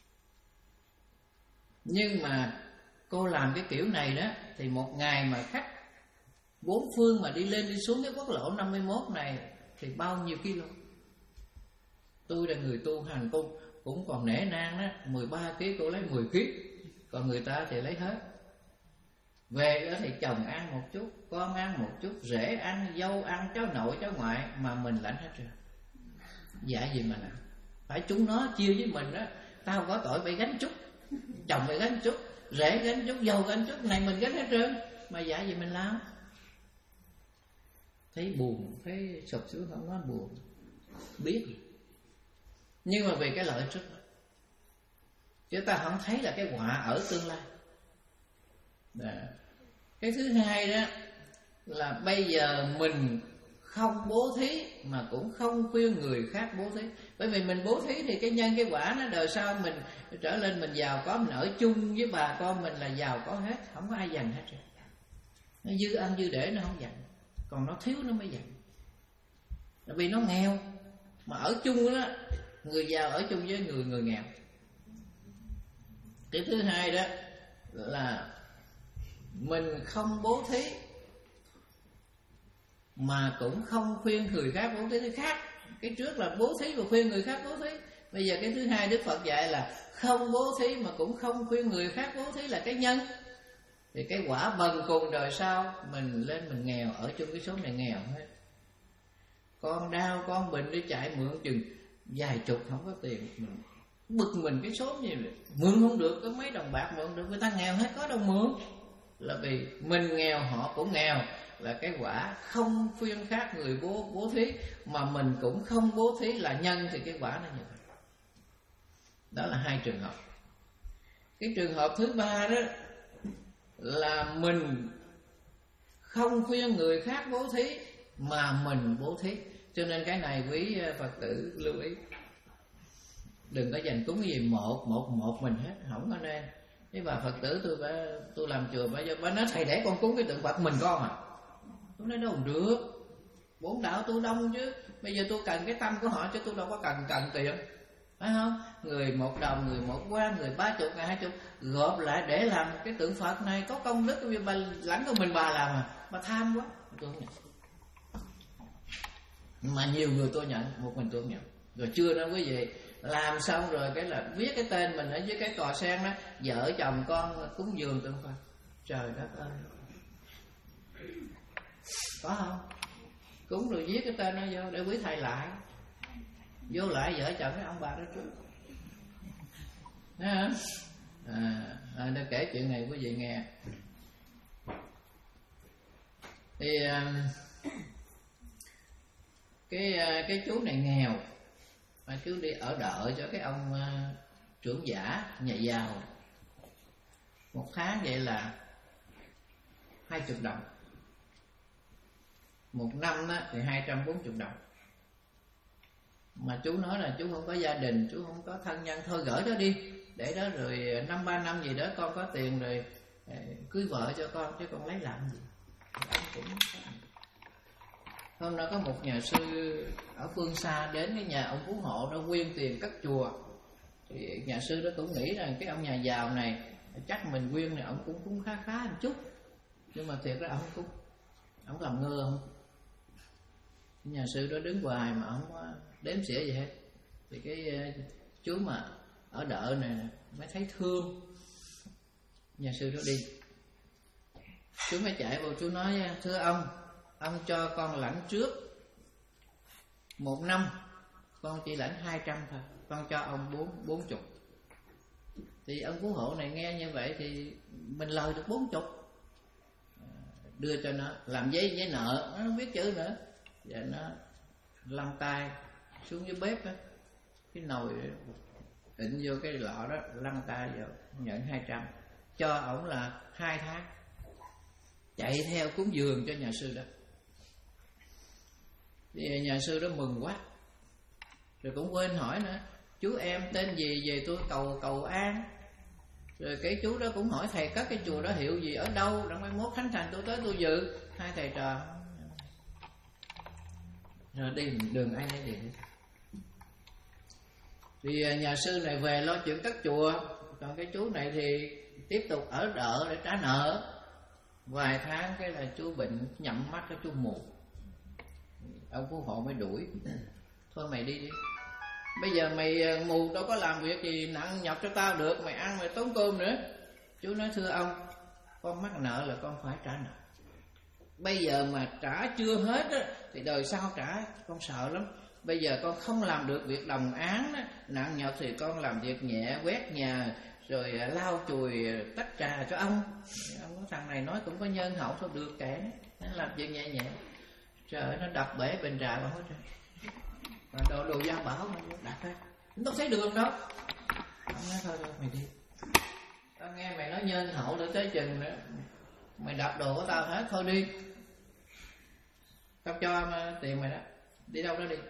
Nhưng mà cô làm cái kiểu này đó, thì một ngày mà khách bốn phương mà đi lên đi xuống cái quốc lộ năm mươi mốt này thì bao nhiêu kilo. Tôi là người tu hành cũng, cũng còn nể nang đó, mười ba ký cô lấy mười ký, còn người ta thì lấy hết. Về đó thì chồng ăn một chút, con ăn một chút, rể ăn, dâu ăn, cháu nội, cháu ngoại, mà mình lãnh hết rồi. Dạ gì mà làm? Phải chúng nó chia với mình đó. Tao có tội phải gánh chút, chồng phải gánh chút, rể gánh chút, dâu gánh chút, này mình gánh hết trơn. Mà dạ gì mình làm? Thấy buồn, thấy sụp xuống không nói buồn, biết. Nhưng mà vì cái lợi trước đó, chứ ta không thấy là cái họa ở tương lai. Đó. Cái thứ hai đó là bây giờ mình không bố thí mà cũng không khuyên người khác bố thí. Bởi vì mình bố thí thì cái nhân cái quả nó đời sau mình trở lên mình giàu có, mình ở chung với bà con mình là giàu có hết, không có ai dành hết rồi. Nó dư ăn dư để nó không dành, còn nó thiếu nó mới dành. Tại vì nó nghèo, mà ở chung đó, người giàu ở chung với người người nghèo. Cái thứ hai đó là mình không bố thí mà cũng không khuyên người khác bố thí. Thứ khác, cái trước là bố thí và khuyên người khác bố thí. Bây giờ cái thứ hai Đức Phật dạy là không bố thí mà cũng không khuyên người khác bố thí là cái nhân. Thì cái quả bần cùng đời sau mình lên mình nghèo, ở chung cái số này nghèo hết. Con đau con bệnh đi chạy mượn chừng vài chục không có tiền, mình bực mình cái số như vậy. Mượn không được, có mấy đồng bạc mượn được, người ta nghèo hết có đâu mượn. Là vì mình nghèo họ cũng nghèo, là cái quả không khuyên khác người bố bố thí mà mình cũng không bố thí là nhân, thì cái quả nó như vậy. Đó là hai trường hợp. Cái trường hợp thứ ba đó là mình không khuyên người khác bố thí mà mình bố thí. Cho nên cái này quý Phật tử lưu ý, đừng có dành cúng cái gì một một một mình hết, không có nên. Cái bà Phật tử tôi bà, tôi làm chùa bà, bà nói thầy để con cúng cái tượng Phật mình con à. Tôi nói đâu được, bốn đạo tôi đông chứ, bây giờ tôi cần cái tâm của họ chứ tôi đâu có cần cần tiền, phải không? Người một đồng, người một quan, người ba chục, người hai chục gộp lại để làm cái tượng Phật này có công đức, bà lãnh của mình bà làm à, bà tham quá, tôi không nhận. Mà nhiều người tôi nhận, một mình tôi không nhận. Rồi chưa đâu quý vị, làm xong rồi cái là viết cái tên mình ở dưới cái cò sen đó, vợ chồng con cúng dường tượng Phật. Trời đất ơi, có không? Cúng rồi viết cái tên nó vô để quý thầy lại, vô lại vợ chồng cái ông bà đó trước. Thấy không? À, à, để kể chuyện này quý vị nghe. Thì cái cái chú này nghèo, mà chú đi ở đợ cho cái ông uh, trưởng giả nhà giàu, một tháng vậy là hai chục đồng, một năm đó thì hai trăm bốn mươi đồng. Mà chú nói là chú không có gia đình, chú không có thân nhân, thôi gửi đó đi, để đó rồi năm ba năm gì đó con có tiền rồi cưới vợ cho con, chứ con lấy làm gì. Cũng... Hôm đó có một nhà sư ở phương xa đến cái nhà ông Phú Hộ đó quyên tiền cất chùa. Thì nhà sư đó cũng nghĩ rằng cái ông nhà giàu này chắc mình quyên này ông cũng cũng khá khá một chút, nhưng mà thiệt ra ông không cúng, ông làm ngơ không. Nhà sư đó đứng hoài mà ông không đếm xỉa gì hết. Thì cái chú mà ở đợ này mới thấy thương nhà sư đó đi, chú mới chạy vô chú nói: thưa ông, ông cho con lãnh trước một năm, con chỉ lãnh hai trăm thôi, con cho ông bốn bốn chục. Thì ông Phú Hộ này nghe như vậy thì mình lời được bốn chục, đưa cho nó làm giấy giấy nợ, nó không biết chữ nữa, và nó lăn tay xuống dưới bếp đó, cái nồi định vô cái lọ đó, lăn tay vào nhận hai trăm, cho ổng là hai tháng chạy theo cúng dường cho nhà sư đó. Thì nhà sư đó mừng quá, rồi cũng quên hỏi nữa: chú em tên gì, về tôi cầu cầu an. Rồi cái chú đó cũng hỏi: thầy cất cái chùa đó hiệu gì, ở đâu, đặng mai mốt khánh thành tôi tới tôi dự. Hai thầy trò rồi đi đường ai nấy đi. Thì nhà sư này về lo chuyện cất chùa, còn cái chú này thì tiếp tục ở đợ để trả nợ. Vài tháng cái là chú bệnh nhắm mắt, cái chú mù. Ông Phú Hộ mới đuổi: thôi mày đi đi, bây giờ mày mù đâu có làm việc gì nặng nhọc cho tao được, mày ăn mày tốn cơm nữa. Chú nói: thưa ông, con mắc nợ là con phải trả nợ, bây giờ mà trả chưa hết á, thì đời sau trả con sợ lắm. Bây giờ con không làm được việc đồng áng đó, nặng nhọc thì con làm việc nhẹ, quét nhà rồi lau chùi tách trà cho ông. Ông nói thằng này nói cũng có nhân hậu, thôi được kệ nó, làm việc nhẹ nhẹ. Trời ơi, nó đập bể bình trà mà hết rồi, rồi đồ đồ gia bảo nó đặt ra, nó đâu thấy đường đâu. Ông nói: thôi thôi mày đi, tao nghe mày nói nhân hậu để tới chừng nữa mày đập đồ của tao hết, thôi đi, tao cho tiền mày đó, đi đâu đó đi.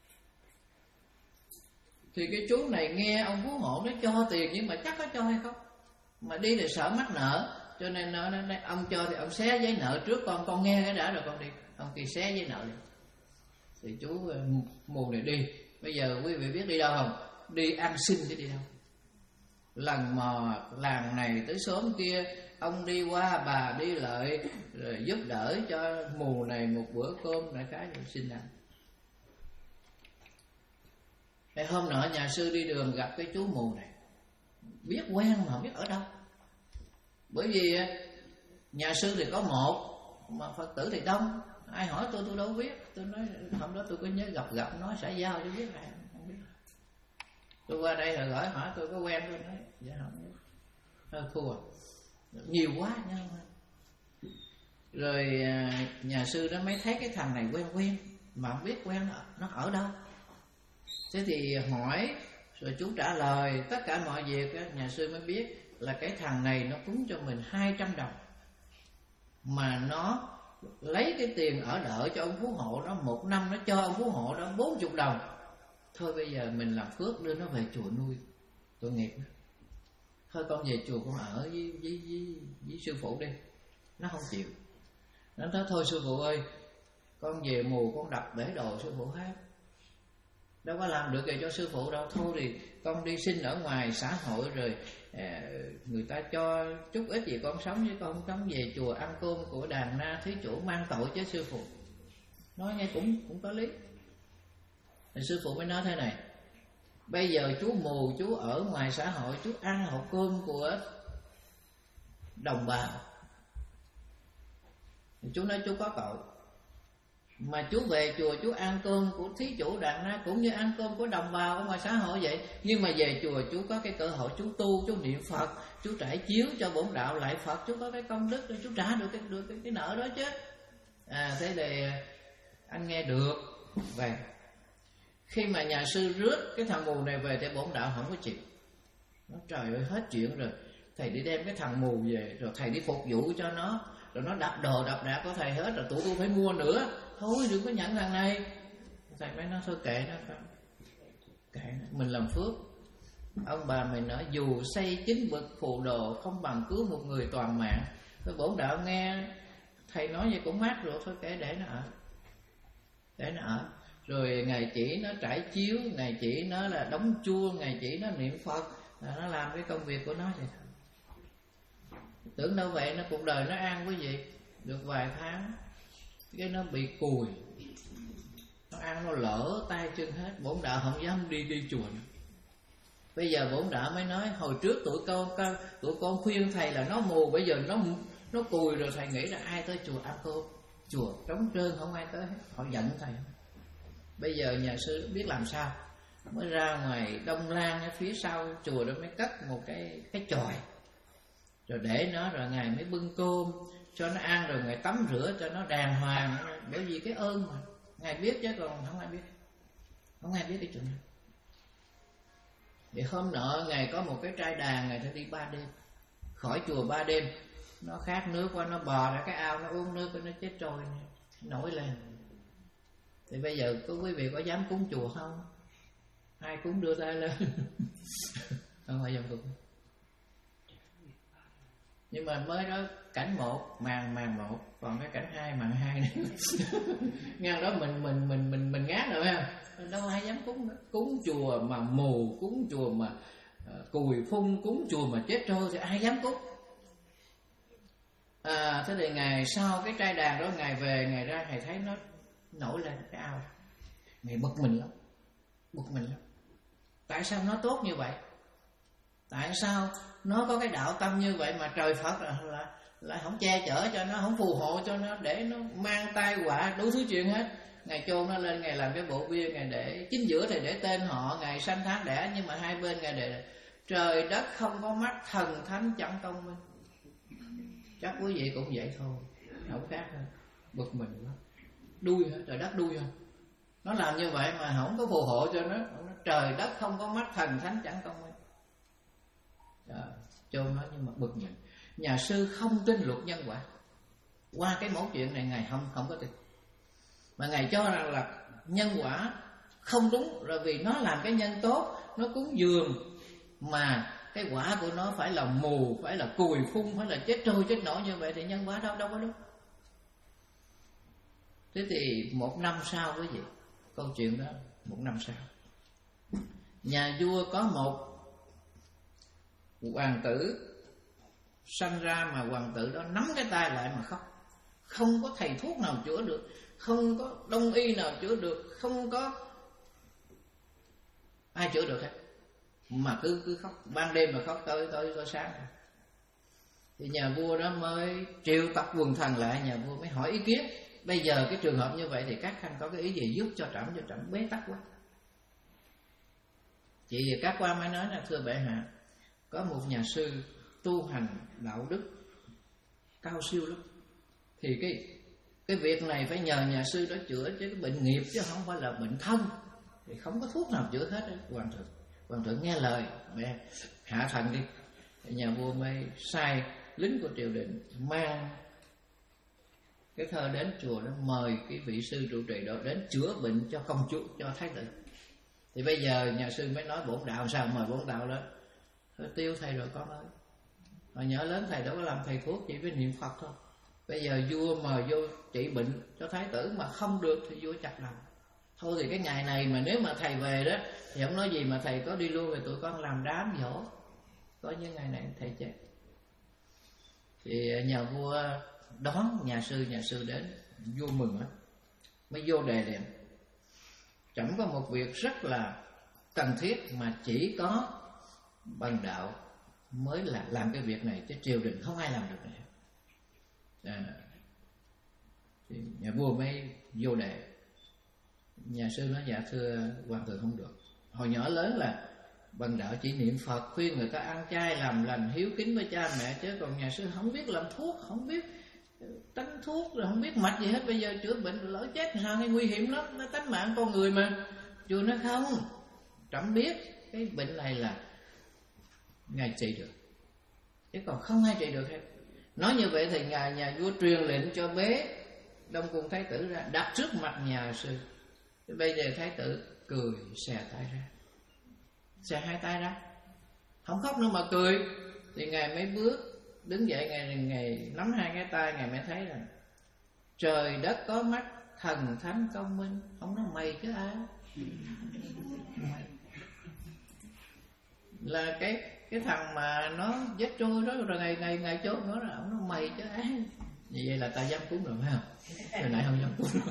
Thì cái chú này nghe ông Phú Hộ nó cho tiền, nhưng mà chắc có cho hay không, mà đi thì sợ mắc nợ, cho nên nó, nó, nó ông cho thì ông xé giấy nợ trước con, con nghe cái đã rồi con đi. Ông kia xé giấy nợ đi. Thì chú mù này đi. Bây giờ quý vị biết đi đâu không? Đi ăn xin chứ đi đâu. Lần mò làng này tới xóm kia, ông đi qua bà đi lại, rồi giúp đỡ cho mù này một bữa cơm đại cái rồi xin ăn. Cái hôm nọ nhà sư đi đường gặp cái chú mù này, biết quen mà không biết ở đâu. Bởi vì nhà sư thì có một, mà Phật tử thì đông. Ai hỏi tôi tôi đâu biết. Tôi nói hôm đó tôi có nhớ gặp gặp nói xã giao chứ biết là không biết. Tôi qua đây rồi hỏi hỏi tôi có quen, tôi nói dạ không biết. Thôi thua, nhiều quá nha. Rồi nhà sư đó mới thấy cái thằng này quen quen, mà không biết quen nó ở đâu. Thế thì hỏi, rồi chú trả lời tất cả mọi việc. Nhà sư mới biết là cái thằng này nó cúng cho mình hai trăm đồng, mà nó lấy cái tiền ở đợi cho ông phú hộ đó, một năm nó cho ông phú hộ đó bốn mươi đồng. Thôi bây giờ mình làm phước đưa nó về chùa nuôi, tội nghiệp đó. Thôi con về chùa con ở với, với, với, với sư phụ đi. Nó không chịu. Nó nói thôi sư phụ ơi, con về mù con đập bể đồ sư phụ hết, đâu có làm được gì cho sư phụ đâu. Thôi thì con đi xin ở ngoài xã hội rồi à, người ta cho chút ít gì con sống, chứ con không sống về chùa ăn cơm của đàn na thí chủ mang tội chứ sư phụ. Nói nghe cũng cũng có lý. Thì sư phụ mới nói thế này: bây giờ chú mù, chú ở ngoài xã hội, chú ăn hộp cơm của đồng bào, thì chú nói chú có tội. Mà chú về chùa chú ăn cơm của thí chủ đàn na cũng như ăn cơm của đồng bào ở ngoài xã hội vậy. Nhưng mà về chùa chú có cái cơ hội chú tu, chú niệm Phật, chú trải chiếu cho bổn đạo lại Phật, chú có cái công đức, chú trả được cái được cái, cái nợ đó chứ. À thế thì anh nghe được. Về khi mà nhà sư rước cái thằng mù này về thì bổn đạo không có chịu. Nó trời ơi hết chuyện rồi, thầy đi đem cái thằng mù về rồi thầy đi phục vụ cho nó, rồi nó đập đồ đập đạc của thầy hết rồi, tụi tôi phải mua nữa. Thôi đừng có nhận thằng này. Thầy mới nói thôi kệ nó, không kệ nó, mình làm phước. Ông bà mình nói dù xây chín bậc phù đồ không bằng cứu một người toàn mạng. Thôi bổn đạo nghe thầy nói vậy cũng mát rồi, thôi kệ để nó ở, để nó ở. Rồi ngày chỉ nó trải chiếu, ngày chỉ nó là đóng chua, ngày chỉ nó niệm Phật, là nó làm cái công việc của nó vậy thôi. Tưởng đâu vậy nó cuộc đời nó an quý vị. Được vài tháng cái nó bị cùi, nó ăn nó lỡ tay chân hết. Bổn đạo không dám đi đi chùa nữa. Bây giờ bổn đạo mới nói hồi trước tụi con, con tụi con khuyên thầy là nó mù, bây giờ nó nó cùi rồi, thầy nghĩ là ai tới chùa ăn cơm. Chùa trống trơn không ai tới hết, họ giận thầy. Bây giờ nhà sư biết làm sao, mới ra ngoài Đông Lan ở phía sau chùa đó mới cất một cái cái chòi, rồi để nó, rồi ngài mới bưng cơm cho nó ăn, rồi ngài tắm rửa cho nó đàng hoàng. Bởi vì cái ơn mà ngài biết chứ còn không ai biết, không ai biết cái chuyện này. Thì hôm nọ ngài có một cái trai đàn, ngài phải đi ba đêm, khỏi chùa ba đêm. Nó khát nước qua, nó bò ra cái ao, nó uống nước, nó chết trôi, nổi lên. Thì bây giờ có quý vị có dám cúng chùa không? Ai cúng đưa tay lên. Không phải dám cúng. Nhưng mà mới đó cảnh một, màn màn một, còn cái cảnh hai, màn hai này. Ngang đó mình mình mình mình mình ngán rồi ha. Đâu ai dám cúng nữa. Cúng chùa mà mù, cúng chùa mà uh, cùi phun, cúng chùa mà chết trôi thì ai dám cúng. À, thế thì ngày sau cái trai đàn đó, ngày về, ngày ra, ngày thấy nó nổi lên cái ao. Ngày bực mình lắm, bực mình lắm. Tại sao nó tốt như vậy? Tại sao nó có cái đạo tâm như vậy mà trời Phật là, là, là không che chở cho nó, không phù hộ cho nó, để nó mang tai họa đủ thứ chuyện hết. Ngày chôn nó lên, ngày làm cái bộ bia, ngày để chính giữa thì để tên họ, ngày sanh tháng đẻ, nhưng mà hai bên ngày để trời đất không có mắt, thần thánh chẳng công minh. Chắc quý vị cũng vậy thôi, không khác thôi. Bực mình lắm, đuôi hả? Trời đất đuôi không? Nó làm như vậy mà không có phù hộ cho nó. Trời đất không có mắt, thần thánh chẳng công minh. Chôn nó nhưng mà bực mình. Nhà sư không tin luật nhân quả. Qua cái mẫu chuyện này ngài không không có tin, mà ngài cho rằng là nhân quả không đúng, rồi vì nó làm cái nhân tốt, nó cúng dường, mà cái quả của nó phải là mù, phải là cùi phun, phải là chết trôi chết nổi như vậy thì nhân quả đâu đâu có đúng. Thế thì một năm sau quý vị, câu chuyện đó một năm sau, nhà vua có một hoàng tử sanh ra, mà hoàng tử đó nắm cái tay lại mà khóc. Không có thầy thuốc nào chữa được, không có đông y nào chữa được, không có ai chữa được hết, mà cứ cứ khóc, ban đêm mà khóc tới tới tới sáng. Thì nhà vua đó mới triệu tập quần thần lại, nhà vua mới hỏi ý kiến. Bây giờ cái trường hợp như vậy thì các khanh có cái ý gì giúp cho trẫm, cho trẫm bế tắc quá. Chị các quan mới nói là thưa bệ hạ, có một nhà sư tu hành đạo đức cao siêu lắm, thì cái cái việc này phải nhờ nhà sư đó chữa, chứ cái bệnh nghiệp chứ không phải là bệnh thân, thì không có thuốc nào chữa hết đó. Hoàng thượng hoàng thượng nghe lời, mẹ hạ thần đi. Nhà vua mới sai lính của triều đình mang cái thơ đến chùa đó mời cái vị sư trụ trì đó đến chữa bệnh cho công chúa, cho thái tử. Thì bây giờ nhà sư mới nói bổn đạo sao mời bổn đạo đó. Thôi tiêu thầy rồi con ơi. Hồi nhỏ lớn thầy đâu có làm thầy thuốc, chỉ với niệm Phật thôi. Bây giờ vua mời vô trị bệnh cho thái tử mà không được thì vua chặt đầu. Thôi thì cái ngày này mà nếu mà thầy về đó thì không nói gì, mà thầy có đi luôn thì tụi con làm đám dỗ, có những ngày này thầy chết. Thì nhà vua đón nhà sư, nhà sư đến, vua mừng lắm, mới vô đề liền. Chẳng có một việc rất là cần thiết mà chỉ có bằng đạo mới là làm cái việc này, chứ triều đình không ai làm được này. À, thì nhà vua mới vô đề. Nhà sư nói dạ thưa hoàng thượng không được. Hồi nhỏ lớn là bằng đạo chỉ niệm Phật, khuyên người ta ăn chay làm lành, hiếu kính với cha mẹ, chứ còn nhà sư không biết làm thuốc, không biết tánh thuốc, rồi không biết mạch gì hết. Bây giờ chữa bệnh rồi lỡ chết sao nghe nguy hiểm lắm, nó tánh mạng con người mà. Vua nói không, trẫm biết cái bệnh này là ngài trị được, chứ còn không ai trị được hết. Nói như vậy thì ngài nhà vua truyền lệnh cho bế Đông Cung thái tử ra, đặt trước mặt nhà sư. Thì bây giờ thái tử cười xè tay ra, xè hai tay ra, không khóc nữa mà cười. Thì ngài mới bước đứng dậy, ngài ngài nắm hai cái tay, ngài mới thấy là trời đất có mắt, thần thánh công minh. Ông nói mày chứ ai? Là cái cái thằng mà nó vết trôi đó, rồi ngày ngày ngày chốt nữa là ông nói mày chứ ai? Như vậy là ta dám cúng rồi phải không? Hồi nãy không dám cúng rồi.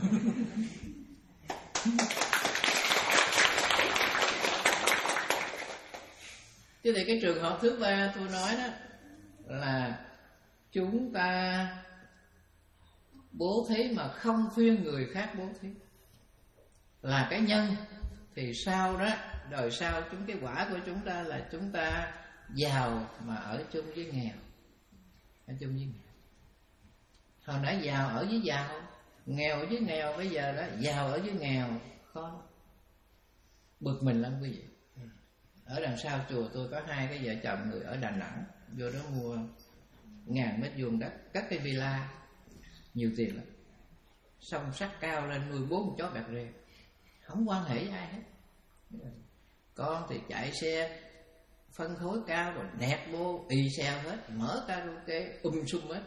Chứ thì cái trường hợp thứ ba tôi nói đó là chúng ta bố thí mà không khuyên người khác bố thí là cái nhân, thì sau đó đời sau chúng cái quả của chúng ta là chúng ta giàu mà ở chung với nghèo, ở chung với nghèo. Hồi nãy giàu ở với giàu, nghèo ở với nghèo, bây giờ đó giàu ở với nghèo khó, bực mình lắm quý vị. Ở đằng sau chùa tôi có hai cái vợ chồng người ở Đà Nẵng, vô đó mua ngàn mét vuông đất, cất cái villa nhiều tiền lắm, song sắt cao lên nuôi bốn chó bẹt rê, không quan hệ với ai hết. Con thì chạy xe phân khối cao rồi nẹt vô ì xèo hết, mở karaoke um sum hết.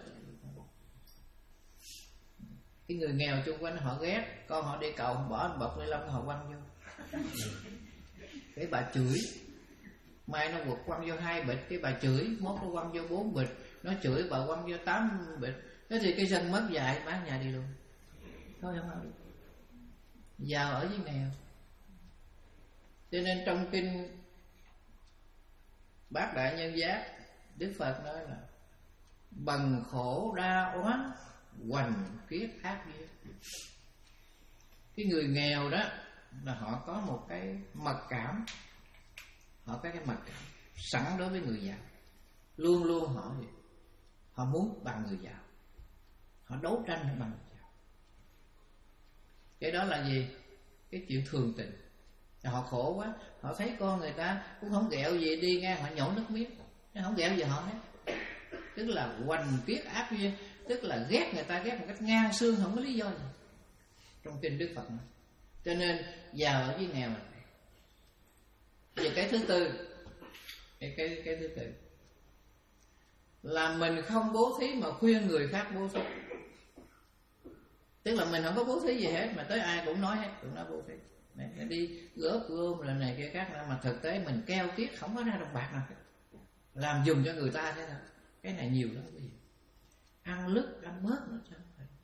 Cái người nghèo chung quanh họ ghét, con họ đi cầu bỏ bọc ni lông họ quăng vô. Cái bà chửi, mai nó vượt quăng vô hai bịch, cái bà chửi, mốt nó quăng vô bốn bịch, nó chửi bà quăng vô tám bịch. Thế thì cái dân mất dạy bán nhà đi luôn. Thôi không đâu được. Giàu ở với nghèo. Cho nên trong kinh Bát Đại Nhân Giác, Đức Phật nói là bằng khổ đa oán, hoành kiết ác duyên. Cái người nghèo đó là họ có một cái mặc cảm, họ có cái mặc cảm sẵn đối với người giàu. Luôn luôn họ họ muốn bằng người giàu, họ đấu tranh bằng người giàu. Cái đó là gì? Cái chuyện thường tình. Họ khổ quá, họ thấy con người ta cũng không ghẹo gì, đi ngang họ nhổ nước miếng, không ghẹo gì họ hết. Tức là hoành kiết ác duyên, tức là ghét người ta, ghét một cách ngang xương, không có lý do gì. Trong kinh Đức Phật nói. Cho nên giàu ở với nghèo này. Và cái thứ tư, cái, cái, cái thứ tư là mình không bố thí mà khuyên người khác bố thí. Tức là mình không có bố thí gì hết, mà tới ai cũng nói hết, cũng nói bố thí. Để đi góp gom là này kia khác, mà thực tế mình keo kiết không có ra đồng bạc nào hết, làm dùng cho người ta thế thôi. Cái này nhiều lắm quý vị. Ăn lứt ăn bớt nữa chứ.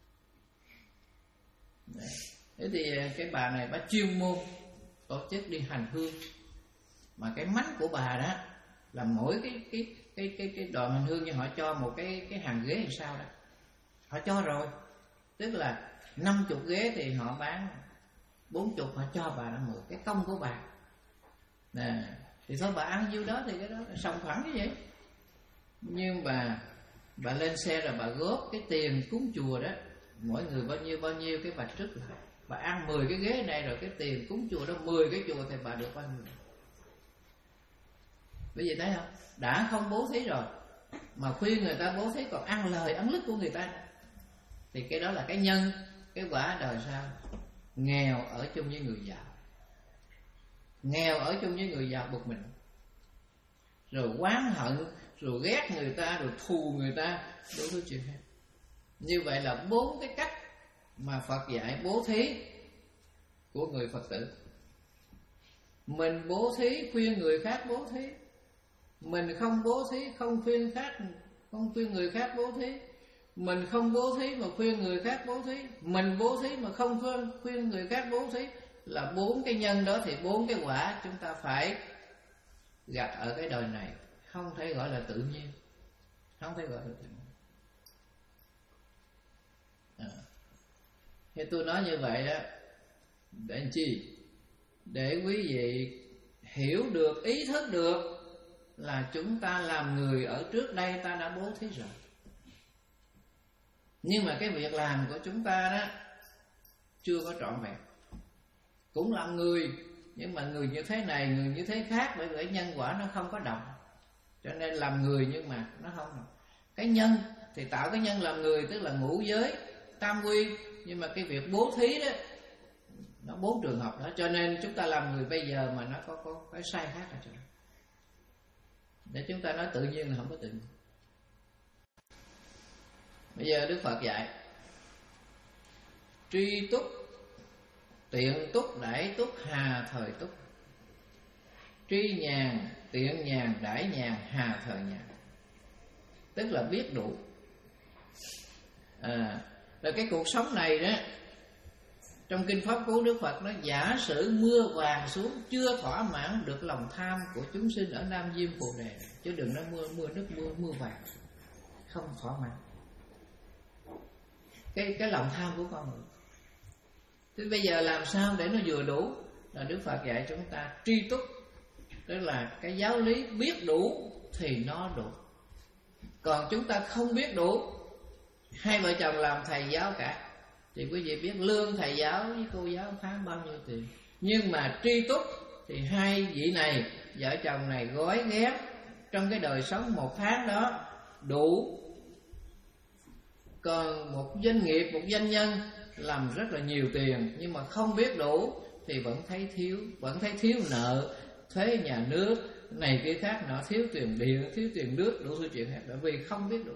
Đấy. Thế thì cái bà này bà chuyên môn tổ chức đi hành hương, mà cái mánh của bà đó là mỗi cái cái cái cái cái đoàn hành hương như họ cho một cái cái hàng ghế làm sao đó, họ cho rồi, tức là năm chục ghế thì họ bán bốn chục, họ cho bà là mười cái công của bà nè. Thì thôi bà ăn nhiêu đó thì cái đó sòng phẳng như vậy. Nhưng bà bà lên xe rồi bà góp cái tiền cúng chùa đó, mỗi người bao nhiêu bao nhiêu, cái bà trức lại, bà ăn mười cái ghế này rồi cái tiền cúng chùa đó mười cái chùa thì bà được bao nhiêu. Bởi vì thấy không, đã không bố thí rồi mà khuyên người ta bố thí, còn ăn lời ăn lứt của người ta thì cái đó là cái nhân. Cái quả đời sau nghèo ở chung với người giàu, nghèo ở chung với người giàu bực mình, rồi oán hận, rồi ghét người ta, rồi thù người ta, đủ thứ chuyện hết. Như vậy là bốn cái cách mà Phật dạy bố thí của người Phật tử. Mình bố thí khuyên người khác bố thí, mình không bố thí không khuyên khác, không khuyên người khác bố thí, mình không bố thí mà khuyên người khác bố thí, mình bố thí mà không khuyên, khuyên người khác bố thí, là bốn cái nhân đó thì bốn cái quả chúng ta phải gặp ở cái đời này, không thể gọi là tự nhiên, không thể gọi là tự nhiên. À. Thì tôi nói như vậy đó để làm chi? Để quý vị hiểu được, ý thức được là chúng ta làm người ở trước đây ta đã bố thí rồi. Nhưng mà cái việc làm của chúng ta đó chưa có trọn vẹn. Cũng làm người, nhưng mà người như thế này, người như thế khác, bởi vì nhân quả nó không có đồng. Cho nên làm người nhưng mà nó không đồng. Cái nhân thì tạo cái nhân làm người, tức là ngũ giới, tam quy. Nhưng mà cái việc bố thí đó, nó bốn trường hợp đó. Cho nên chúng ta làm người bây giờ mà nó có, có cái sai khác ở chỗ đó. Để chúng ta nói tự nhiên là không có tự nhiên. Bây giờ Đức Phật dạy tri túc, tiện túc, đãi túc, hà thời túc. Tri nhàn, tiện nhàn, đãi nhàn, hà thời nhàn. Tức là biết đủ. À, rồi cái cuộc sống này đó, trong Kinh Pháp Cú Đức Phật nói giả sử mưa vàng xuống chưa thỏa mãn được lòng tham của chúng sinh ở Nam Diêm Phù Đề, chứ đừng nói mưa mưa nước mưa mưa vàng, không thỏa mãn cái cái lòng tham của con người. Thế bây giờ làm sao để nó vừa đủ? Là Đức Phật dạy chúng ta tri túc, tức là cái giáo lý biết đủ thì nó đủ. Còn chúng ta không biết đủ, hai vợ chồng làm thầy giáo cả, thì quý vị biết lương thầy giáo với cô giáo tháng bao nhiêu tiền. Nhưng mà tri túc thì hai vị này, vợ chồng này gói ghép trong cái đời sống một tháng đó đủ. Còn một doanh nghiệp, một doanh nhân làm rất là nhiều tiền nhưng mà không biết đủ thì vẫn thấy thiếu, vẫn thấy thiếu nợ, thuế nhà nước, này kia khác nọ, thiếu tiền điện, thiếu tiền nước, đủ thứ chuyện hết, bởi vì không biết đủ.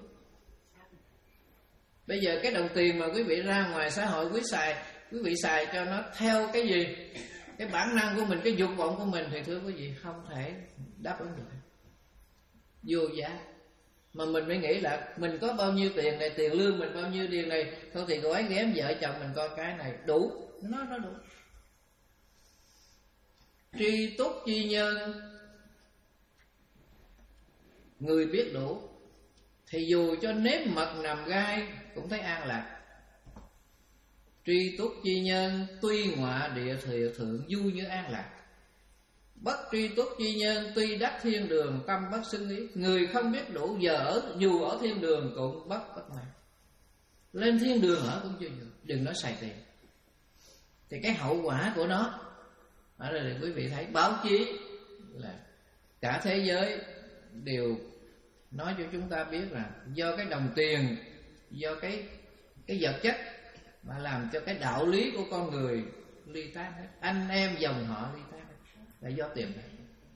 Bây giờ cái đồng tiền mà quý vị ra ngoài xã hội quý xài, quý vị xài cho nó theo cái gì? Cái bản năng của mình, cái dục vọng của mình thì thưa quý vị không thể đáp ứng được, vô giá. Mà mình mới nghĩ là mình có bao nhiêu tiền này, tiền lương mình bao nhiêu tiền này, thôi thì gói ghém vợ chồng mình coi cái này đủ, nó nó đủ. Tri túc chi nhân, người biết đủ thì dù cho nếp mật nằm gai cũng thấy an lạc. Tri túc chi nhân, tuy ngọa địa thừa thượng du như an lạc. Bất tri túc chi nhân, tuy đắc thiên đường tâm bất xưng ý. Người không biết đủ giờ ở, dù ở thiên đường cũng bất bất mãn. Lên thiên đường ở cũng chưa được, đừng nói xài tiền. Thì cái hậu quả của nó, ở đây quý vị thấy báo chí là cả thế giới đều nói cho chúng ta biết là do cái đồng tiền, do cái cái vật chất mà làm cho cái đạo lý của con người ly tan hết, anh em dòng họ ly tan hết, là do tiền này.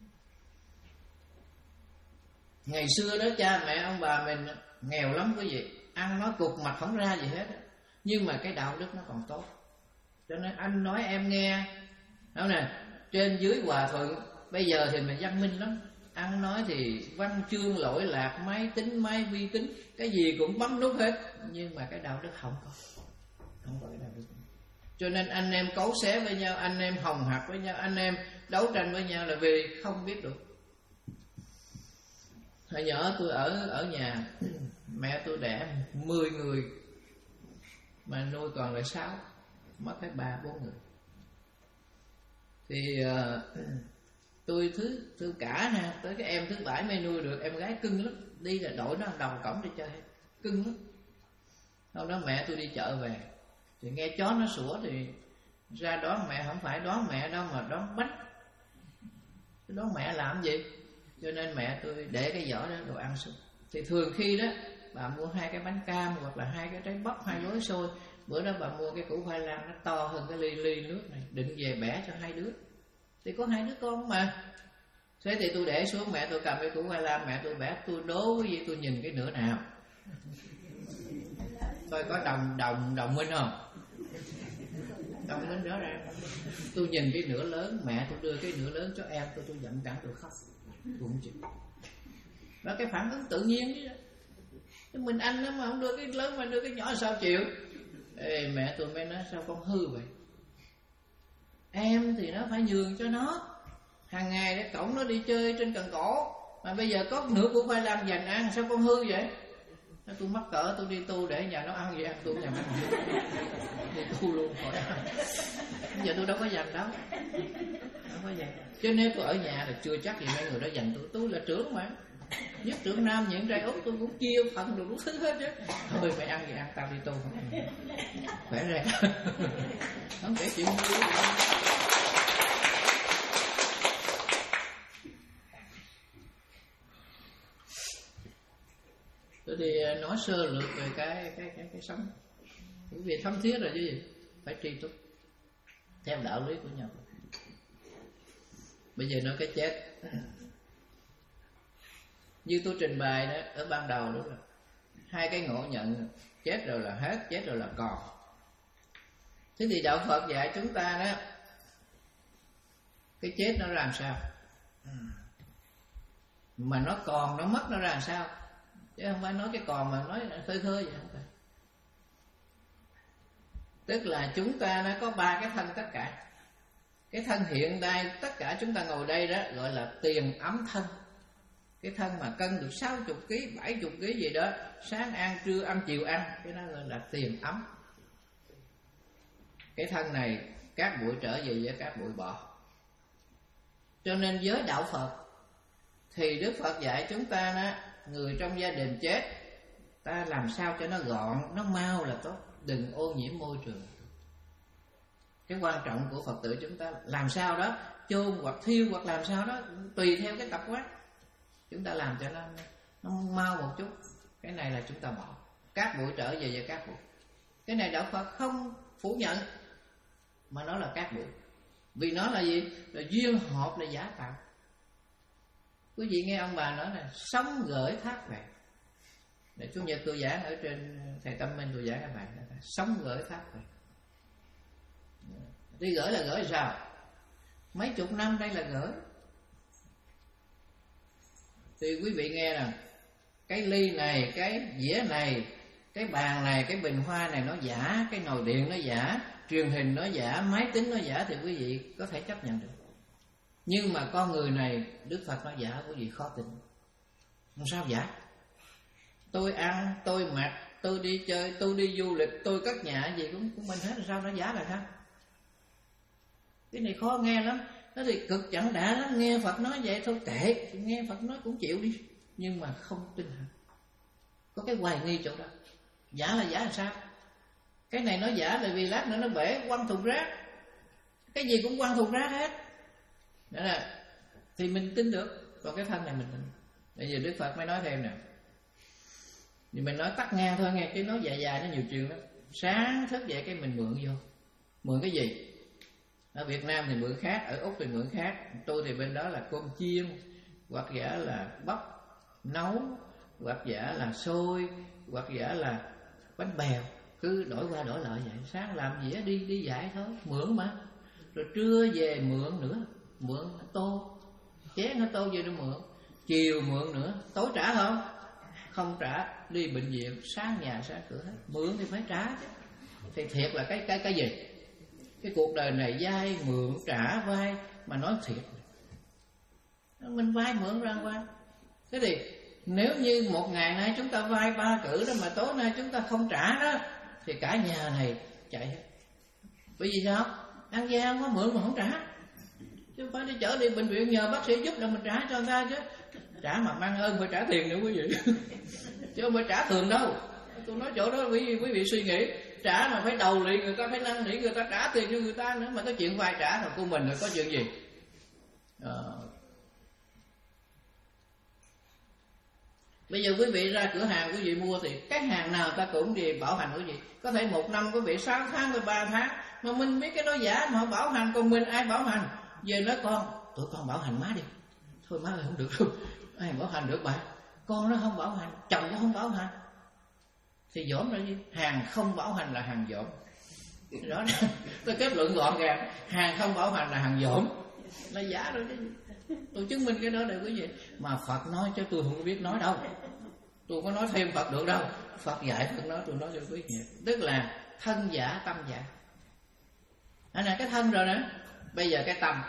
Ngày xưa đó cha mẹ ông bà mình nghèo lắm quý vị, ăn nói cục mặt không ra gì hết, nhưng mà cái đạo đức nó còn tốt. Cho nên anh nói em nghe, đúng nè, trên dưới hòa thuận. Bây giờ thì mình văn minh lắm, ăn nói thì văn chương lỗi lạc, máy tính máy vi tính, cái gì cũng bấm nút hết, nhưng mà cái đạo đức không có, không có cái đạo đức. Cho nên anh em cấu xé với nhau, anh em hồng hạc với nhau, anh em đấu tranh với nhau là vì không biết được. Hồi nhỏ tôi ở ở nhà, mẹ tôi đẻ mười người mà nuôi còn lại sáu, mất hết ba bốn người. Thì uh, tôi thứ thứ cả ha, tới cái em thứ bảy mới nuôi được. Em gái cưng lắm, đi là đội nó đầu cổng đi chơi, cưng lắm. Hôm đó mẹ tôi đi chợ về thì nghe chó nó sủa thì ra đón mẹ, không phải đón mẹ đâu mà đón bánh. Đón mẹ làm gì? Cho nên mẹ tôi để cái giỏ đó đồ ăn xuống. Thì thường khi đó bà mua hai cái bánh cam hoặc là hai cái trái bắp, hai gói xôi. Bữa đó bà mua cái củ khoai lang nó to hơn cái ly ly nước này, định về bẻ cho hai đứa. Thì có hai đứa con mà. Thế thì tôi để xuống, mẹ tôi cầm cái củ khoai lang, mẹ tôi bẻ, tôi đố với tôi nhìn cái nửa nào coi có đồng đồng đồng minh không? Đồng minh rõ ràng. Tôi nhìn cái nửa lớn, mẹ tôi đưa cái nửa lớn cho em tôi, tôi giận cả tôi khóc. Tôi không chịu. Đó cái phản ứng tự nhiên chứ. Mình anh đó mà không đưa cái lớn mà đưa cái nhỏ sao chịu? Ê, mẹ tôi mới nói sao con hư vậy? Em thì nó phải nhường cho nó. Hàng ngày để cổng nó đi chơi trên cần cổ, mà bây giờ có nửa củ khoai lang dành ăn, sao con hư vậy? Nói tôi mắc cỡ, tôi đi tu để nhà nó ăn gì ăn, tôi nhà ăn gì đi tu luôn khỏi ăn. Bây giờ tôi đâu có dành đâu, đâu có dành. Chứ nếu tôi ở nhà là chưa chắc gì mấy người đó dành tôi. Tôi là trưởng mà, nhất trưởng nam những trai út tôi cũng chia phần được đủ thứ hết chứ. Thôi mày ăn gì ăn, tao đi tu không? Khỏe ra. Không kể chuyện vui. Tôi thì nói sơ lược về cái cái cái cái sống, bởi vì thấm thiết rồi chứ gì, phải tri túc theo đạo lý của nhau. Bây giờ nói cái chết, như tôi trình bày đó ở ban đầu đúng rồi, hai cái ngộ nhận, chết rồi là hết, chết rồi là còn. Thế thì đạo Phật dạy chúng ta đó, cái chết nó ra làm sao, mà nó còn nó mất nó ra làm sao, chứ không phải nói cái còn mà nói khơi khơi vậy, không phải. Tức là chúng ta nó có ba cái thân tất cả. Cái thân hiện nay tất cả chúng ta ngồi đây đó gọi là tiền ấm thân. Cái thân mà cân được sáu mươi ký, bảy mươi ký gì đó, sáng ăn, trưa ăn, chiều ăn, cái đó gọi là tiền ấm. Cái thân này các bụi trở về với các bụi bỏ. Cho nên với đạo Phật thì Đức Phật dạy chúng ta đó, người trong gia đình chết, ta làm sao cho nó gọn, nó mau là tốt, đừng ô nhiễm môi trường. Cái quan trọng của Phật tử chúng ta làm sao đó chôn hoặc thiêu hoặc làm sao đó, tùy theo cái tập quán, chúng ta làm cho nó, nó mau một chút. Cái này là chúng ta bỏ, các bụi trở về với các bụi. Cái này đạo Phật không phủ nhận, mà nó là các bụi. Vì nó là gì? Là duyên hợp, là giả tạo. Quý vị nghe ông bà nói là sống gửi thác về. Để Chủ nhật tôi giảng ở trên Thầy Tâm Minh, tôi giảng các bạn là sống gửi thác về. Đi gửi là gửi sao? Mấy chục năm đây là gửi. Thì quý vị nghe nè, cái ly này, cái dĩa này, cái bàn này, cái bình hoa này nó giả, cái nồi điện nó giả, truyền hình nó giả, máy tính nó giả, thì quý vị có thể chấp nhận được. Nhưng mà con người này Đức Phật nói giả, quý vị khó tin. Làm sao giả? Tôi ăn, tôi mặc, tôi đi chơi, tôi đi du lịch, tôi cất nhà gì cũng, cũng mình hết, là sao nó giả là sao? Cái này khó nghe lắm. Nó thì cực chẳng đã lắm. Nghe Phật nói vậy thôi kệ, nghe Phật nói cũng chịu đi, nhưng mà không tin hả? Có cái hoài nghi chỗ đó. Giả là giả là sao? Cái này nó giả là vì lát nữa nó bể quăng thùng rác, cái gì cũng quăng thùng rác hết. Đó là thì mình tin được. Còn cái thân này mình tin. Bây giờ Đức Phật mới nói thêm nè, thì mình nói tắt ngang thôi nghe, chứ nói dài dài nó nhiều chuyện lắm. Sáng thức dậy cái mình mượn vô. Mượn cái gì? Ở Việt Nam thì mượn khác, ở Úc thì mượn khác. Tôi thì bên đó là cơm chiên, hoặc giả là bắp nấu, hoặc giả là xôi, hoặc giả là bánh bèo. Cứ đổi qua đổi lại vậy. Sáng làm dĩa đi đi dạy thôi, mượn mà. Rồi trưa về mượn nữa, mượn tô, chén nó tô về nó mượn. Chiều mượn nữa, tối trả không? Không trả, đi bệnh viện, sáng nhà sáng cửa hết. Mượn thì phải trả chứ. Thì thiệt là cái cái cái gì? Cái cuộc đời này vay mượn trả vay, mà nói thiệt mình vay mượn ra vay. Thế thì nếu như một ngày nay chúng ta vay ba cử đó, mà tối nay chúng ta không trả đó, thì cả nhà này chạy hết. Bởi vì sao? Ăn gian có mượn mà không trả, chứ phải đi chở đi bệnh viện nhờ bác sĩ giúp là mình trả cho người ta chứ. Trả mà mang ơn phải trả tiền nữa quý vị. Chứ không phải trả thường đâu. Tôi nói chỗ đó quý vị, quý vị suy nghĩ, trả mà phải đầu lì người ta, phải năn nỉ người ta trả tiền cho người ta nữa. Mà cái chuyện vay trả thôi của mình là có chuyện gì? À, Bây giờ quý vị ra cửa hàng quý vị mua thì cái hàng nào ta cũng gì bảo hành quý vị. Có thể một năm quý vị sáu tháng hay ba tháng, mà mình biết cái đó giả mà họ bảo hành, còn mình ai bảo hành? Về nói con, tụi con bảo hành má đi. Thôi má ơi không được đâu, ai bảo hành được bà? Con nó không bảo hành, chồng nó không bảo hành. Thì dỗm là gì? Hàng không bảo hành là hàng dỗm. Đó tôi kết luận gọn gàng, hàng không bảo hành là hàng dỗm, là giả rồi chứ. Tôi chứng minh cái đó để quý vị. Mà Phật nói chứ tôi không biết nói đâu, tôi có nói thêm Phật được đâu. Phật dạy Phật nói, tôi nói cho quý vị. Tức là thân giả tâm giả. Anh là cái thân rồi nữa. Bây giờ cái tâm,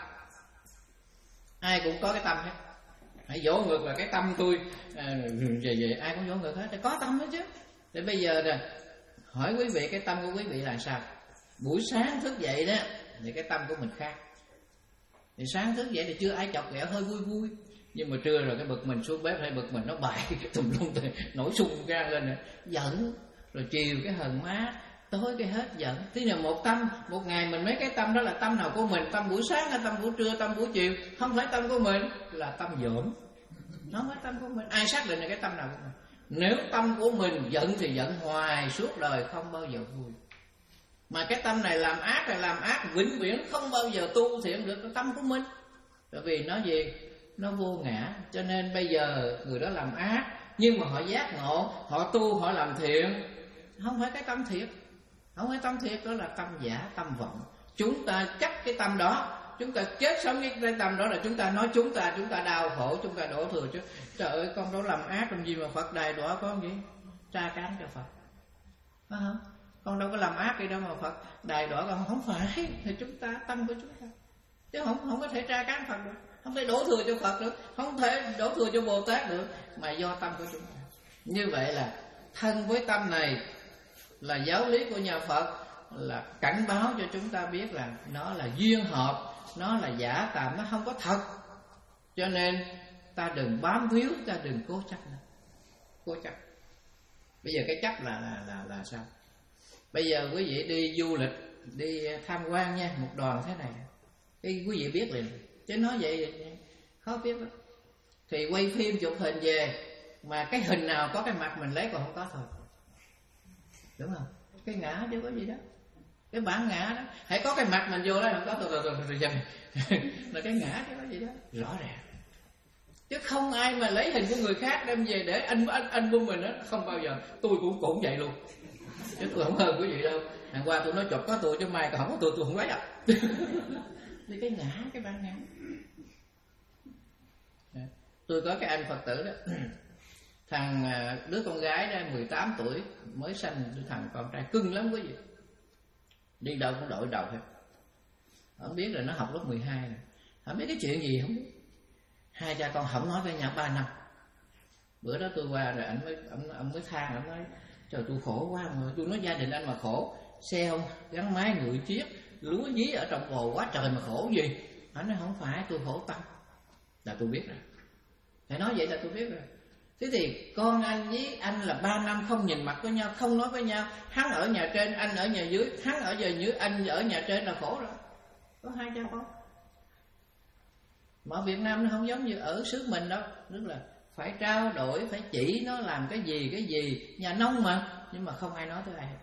ai cũng có cái tâm hết. Hãy dỗ ngược là cái tâm tôi à, về về ai cũng dỗ ngược hết. Thì có tâm hết chứ. Thì bây giờ nè, hỏi quý vị cái tâm của quý vị là sao? Buổi sáng thức dậy đó thì cái tâm của mình khác. Thì sáng thức dậy thì chưa ai chọc ghẹo hơi vui vui, nhưng mà trưa rồi cái bực mình xuống bếp hay bực mình nó bại tùm lum nổi xung ra lên rồi, giận. Rồi chiều cái hờn má, tối cái hết giận. Thế là một tâm, một ngày mình mấy cái tâm đó là tâm nào của mình? Tâm buổi sáng hay tâm buổi trưa, tâm buổi chiều? Không phải tâm của mình, là tâm dỗm. Nó không phải tâm của mình. Ai xác định là cái tâm nào của mình? Nếu tâm của mình giận thì giận hoài suốt đời không bao giờ vui. Mà cái tâm này làm ác là làm ác vĩnh viễn, không bao giờ tu thiện được cái tâm của mình. Bởi vì nó gì? Nó vô ngã. Cho nên bây giờ người đó làm ác, nhưng mà họ giác ngộ, họ tu, họ làm thiện. Không phải cái tâm thiệt. Không phải tâm thiệt, đó là tâm giả, tâm vọng. Chúng ta chấp cái tâm đó, chúng ta chết sống với cái tâm đó là chúng ta nói chúng ta, chúng ta đau khổ, chúng ta đổ thừa chứ. Trời ơi, con đó làm ác làm gì mà Phật đài đọa con gì? Tra cán cho Phật. Phải không? Con đâu có làm ác gì đâu mà Phật đài đọa con. Không phải, thì chúng ta, tâm của chúng ta. Chứ không không có thể tra cán Phật được. Không thể đổ thừa cho Phật được, không thể đổ thừa cho Bồ Tát được, mà do tâm của chúng ta. Như vậy là thân với tâm này là giáo lý của nhà Phật, là cảnh báo cho chúng ta biết là nó là duyên hợp, nó là giả tạm, nó không có thật. Cho nên ta đừng bám víu, ta đừng cố chấp nữa. Cố chấp. Bây giờ cái chấp là là là là sao? Bây giờ quý vị đi du lịch, đi tham quan nha, một đoàn thế này, cái quý vị biết liền. Chứ nói vậy khó biết lắm. Thì quay phim chụp hình về, mà cái hình nào có cái mặt mình lấy còn không có thôi, đúng không? Cái ngã chứ có gì đó, cái bản ngã đó, hãy có cái mặt mình vô đó không có tôi tôi tôi dần là cái ngã chứ có gì đó, rõ ràng. Chứ không ai mà lấy hình của người khác đem về để anh anh anh bung mình đó, không bao giờ. Tôi cũng cũng vậy luôn, chứ tôi không hơn quý vị đâu. Hôm qua tôi nói chụp có tôi chứ mai còn không có tôi tôi không lấy đâu. Thì cái ngã, cái bản ngã. Tôi có cái anh Phật tử đó, thằng đứa con gái đó mười tám tuổi mới sanh, thằng con trai cưng lắm quý vị, đi đâu cũng đội đầu hết. Không biết là nó học lớp mười hai rồi, không biết cái chuyện gì không biết. Hai cha con không nói với nhau ba năm. Bữa đó tôi qua rồi anh mới ông, ông mới than, ông nói trời tôi khổ quá mà. Tôi nói gia đình anh mà khổ, xe không gắn máy, ngựa chiếc, lúa dí ở trong bồ quá trời mà khổ gì. Anh nói không phải, tôi khổ tâm. Là tôi biết rồi, thầy nói vậy là tôi biết rồi. Thế thì con anh với anh là ba năm không nhìn mặt với nhau, không nói với nhau. Hắn ở nhà trên, anh ở nhà dưới. Hắn ở nhà dưới, anh ở nhà trên là khổ rồi. Có hai cha con. Mà ở Việt Nam nó không giống như ở xứ mình đâu. Tức là phải trao đổi, phải chỉ nó làm cái gì, cái gì. Nhà nông mà, nhưng mà không ai nói tới ai.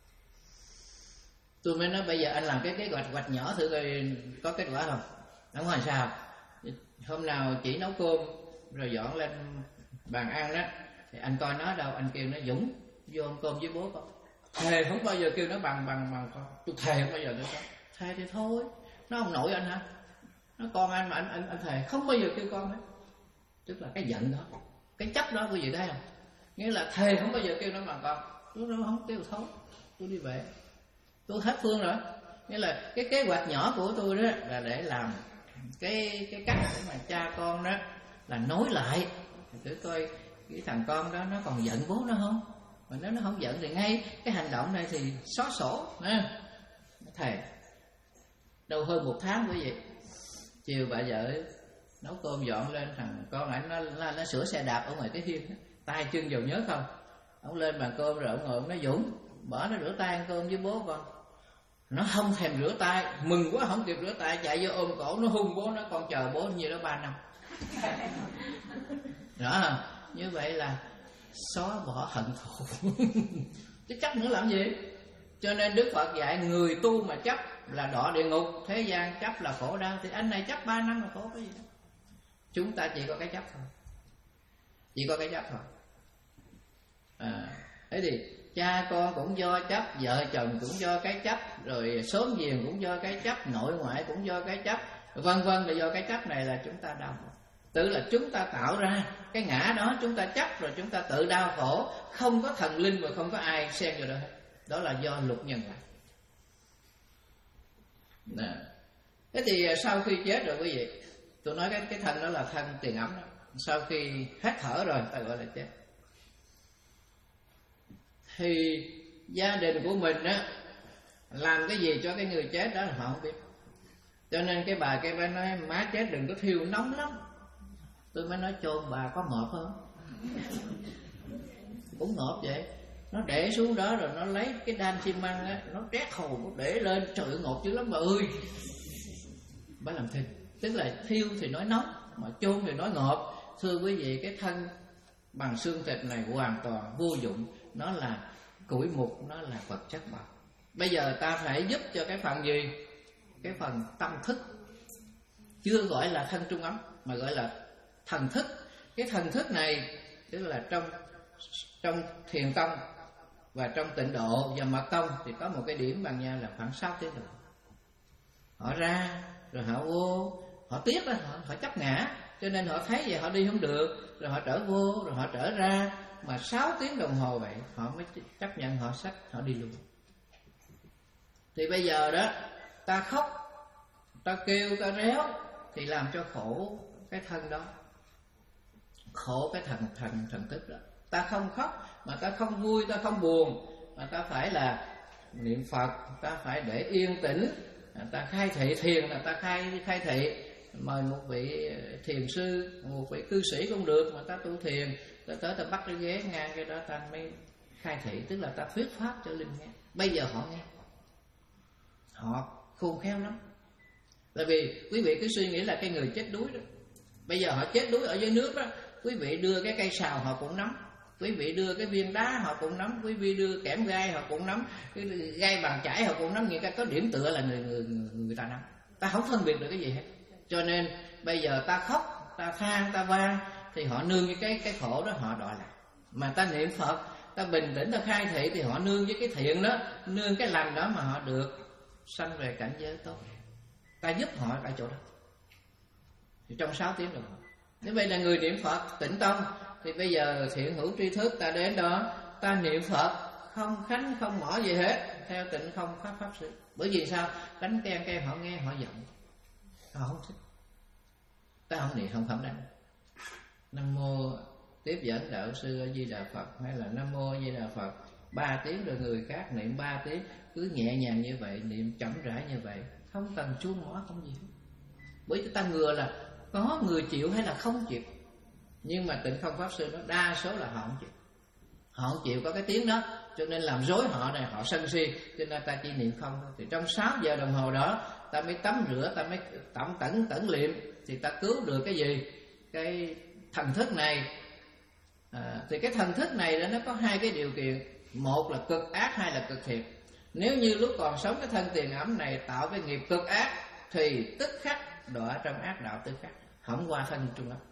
Tôi mới nói bây giờ anh làm cái cái gạch gạch nhỏ thử coi có kết quả không. Nó nói sao? Hôm nào chỉ nấu cơm rồi dọn lên bàn ăn đó, thì anh coi nó đâu, anh kêu nó Dũng vô ăn cơm với bố con. Thề không bao giờ kêu nó bằng bằng bằng con. Tôi thề không bao giờ tôi có. Thề thì thôi, nó ông nội anh hả? Nó con anh mà anh anh anh thề không bao giờ kêu con hết. Tức là cái giận đó, cái chấp đó quý vị thấy không? Nghĩa là thề không bao giờ kêu nó bằng con. Tôi nó không kêu thôi, tôi đi về, tôi hết phương rồi. Nghĩa là cái kế hoạch nhỏ của tôi đó là để làm cái cái cách để mà cha con đó là nối lại, thử coi cái thằng con đó nó còn giận bố nó không. Mà nếu nó không giận thì ngay cái hành động này thì xóa sổ nè. Thầy đâu hơn một tháng quý vị, chiều bà vợ nấu cơm dọn lên, thằng con ảnh nó, nó, nó sửa xe đạp ở ngoài cái hiên, tay chân vào nhớ không. Ông lên bàn cơm rồi ông ngồi ông nói Dũng bỏ nó rửa tay ăn cơm với bố con. Nó không thèm rửa tay, mừng quá không kịp rửa tay, chạy vô ôm cổ nó hung bố nó, con chờ bố như đó ba năm. Rõ không? Như vậy là xóa bỏ hận thù. Chứ chấp nữa làm gì? Cho nên Đức Phật dạy người tu mà chấp là đọa địa ngục, thế gian chấp là khổ đau. Thì anh này chấp ba năm là khổ cái gì đó. Chúng ta chỉ có cái chấp thôi, chỉ có cái chấp thôi. À, thế thì cha con cũng do chấp, vợ chồng cũng do cái chấp, rồi xóm giềng cũng do cái chấp, nội ngoại cũng do cái chấp, vân vân. Là do cái chấp này là chúng ta đau khổ. Tự là chúng ta tạo ra cái ngã đó, chúng ta chấp rồi chúng ta tự đau khổ. Không có thần linh và không có ai xen vào đó hết. Đó là do luật nhân quả. Nè. Thế thì sau khi chết rồi quý vị, tôi nói cái, cái thân đó là thân tiền ấm đó. Sau khi hết thở rồi ta gọi là chết. Thì gia đình của mình á làm cái gì cho cái người chết đó là họ không biết. Cho nên cái bà kia bà nói má chết đừng có thiêu nóng lắm. Tôi mới nói chôn bà có ngọt không? Cũng ngọt vậy. Nó để xuống đó rồi nó lấy cái đan xi măng á, nó trét hồ nó để lên, trời ơi ngọt dữ lắm bà ơi. Bà làm thêm. Tức là thiêu thì nói nóng, mà chôn thì nói ngọt. Thưa quý vị, cái thân bằng xương thịt này hoàn toàn vô dụng. Nó là củi mục, nó là vật chất bạc. Bây giờ ta phải giúp cho cái phần gì? Cái phần tâm thức. Chưa gọi là thân trung ấm, mà gọi là thần thức. Cái thần thức này tức là trong trong thiền tông và trong tịnh độ và mật tông thì có một cái điểm bằng nhau là khoảng sáu tiếng đồng hồ. Họ ra rồi họ vô, họ tiếc đó, họ, họ chấp ngã, cho nên họ thấy vậy họ đi không được, rồi họ trở vô, rồi họ trở ra. Mà sáu tiếng đồng hồ vậy họ mới chấp nhận, họ xách, họ đi luôn. Thì bây giờ đó ta khóc, ta kêu, ta réo thì làm cho khổ cái thân đó, khổ cái thần thần thần thức đó. Ta không khóc mà ta không vui, ta không buồn, mà ta phải là niệm Phật, ta phải để yên tĩnh, ta khai thị thiền là ta khai khai thị. Mời một vị thiền sư, một vị cư sĩ cũng được, mà ta tu thiền, ta tới ta bắt cái ghế ngang cái đó ta mới khai thị, tức là ta thuyết pháp cho linh nghe. Bây giờ họ nghe, họ khôn khéo lắm. Tại vì quý vị cứ suy nghĩ là cái người chết đuối đó, bây giờ họ chết đuối ở dưới nước đó, quý vị đưa cái cây sào họ cũng nắm, quý vị đưa cái viên đá họ cũng nắm, quý vị đưa kẽm gai họ cũng nắm, cái gai bàn chải họ cũng nắm. Những cái có điểm tựa là người người người ta nắm, ta không phân biệt được cái gì hết. Cho nên bây giờ ta khóc, ta than, ta van thì họ nương với cái cái khổ đó họ đòi lại. Mà ta niệm Phật, ta bình tĩnh, ta khai thị thì họ nương với cái thiện đó, nương cái lành đó mà họ được sanh về cảnh giới tốt. Ta giúp họ tại chỗ đó thì trong sáu tiếng đồng hồ. Nếu vậy là người niệm Phật tịnh tông thì bây giờ thiện hữu tri thức, ta đến đó ta niệm Phật không khánh không mỏ gì hết, theo tịnh không pháp pháp sư. Bởi vì sao? Đánh keng keng họ nghe họ giận, họ không thích. Ta không niệm không phẩm đánh. Nam mô tiếp dẫn đạo sư A Di Đà Phật, hay là Nam mô A Di Đà Phật ba tiếng, rồi người khác niệm ba tiếng, cứ nhẹ nhàng như vậy, niệm chậm rãi như vậy, không cần chuông mỏ không gì. Bởi ta ngừa là có người chịu hay là không chịu. Nhưng mà tịnh không pháp sư nó đa số là họ không chịu, họ không chịu có cái tiếng đó, cho nên làm rối họ này, họ sân si, cho nên ta chỉ niệm không thôi. Thì trong sáu giờ đồng hồ đó ta mới tắm rửa, ta mới tẩm tẩn tẩn liệm, thì ta cứu được cái gì? Cái thần thức này. À, thì cái thần thức này đó nó có hai cái điều kiện, một là cực ác, hai là cực thiện. Nếu như lúc còn sống cái thân tiền ấm này tạo cái nghiệp cực ác thì tức khắc đọa trong ác đạo, tức khắc không qua thân trung ấm.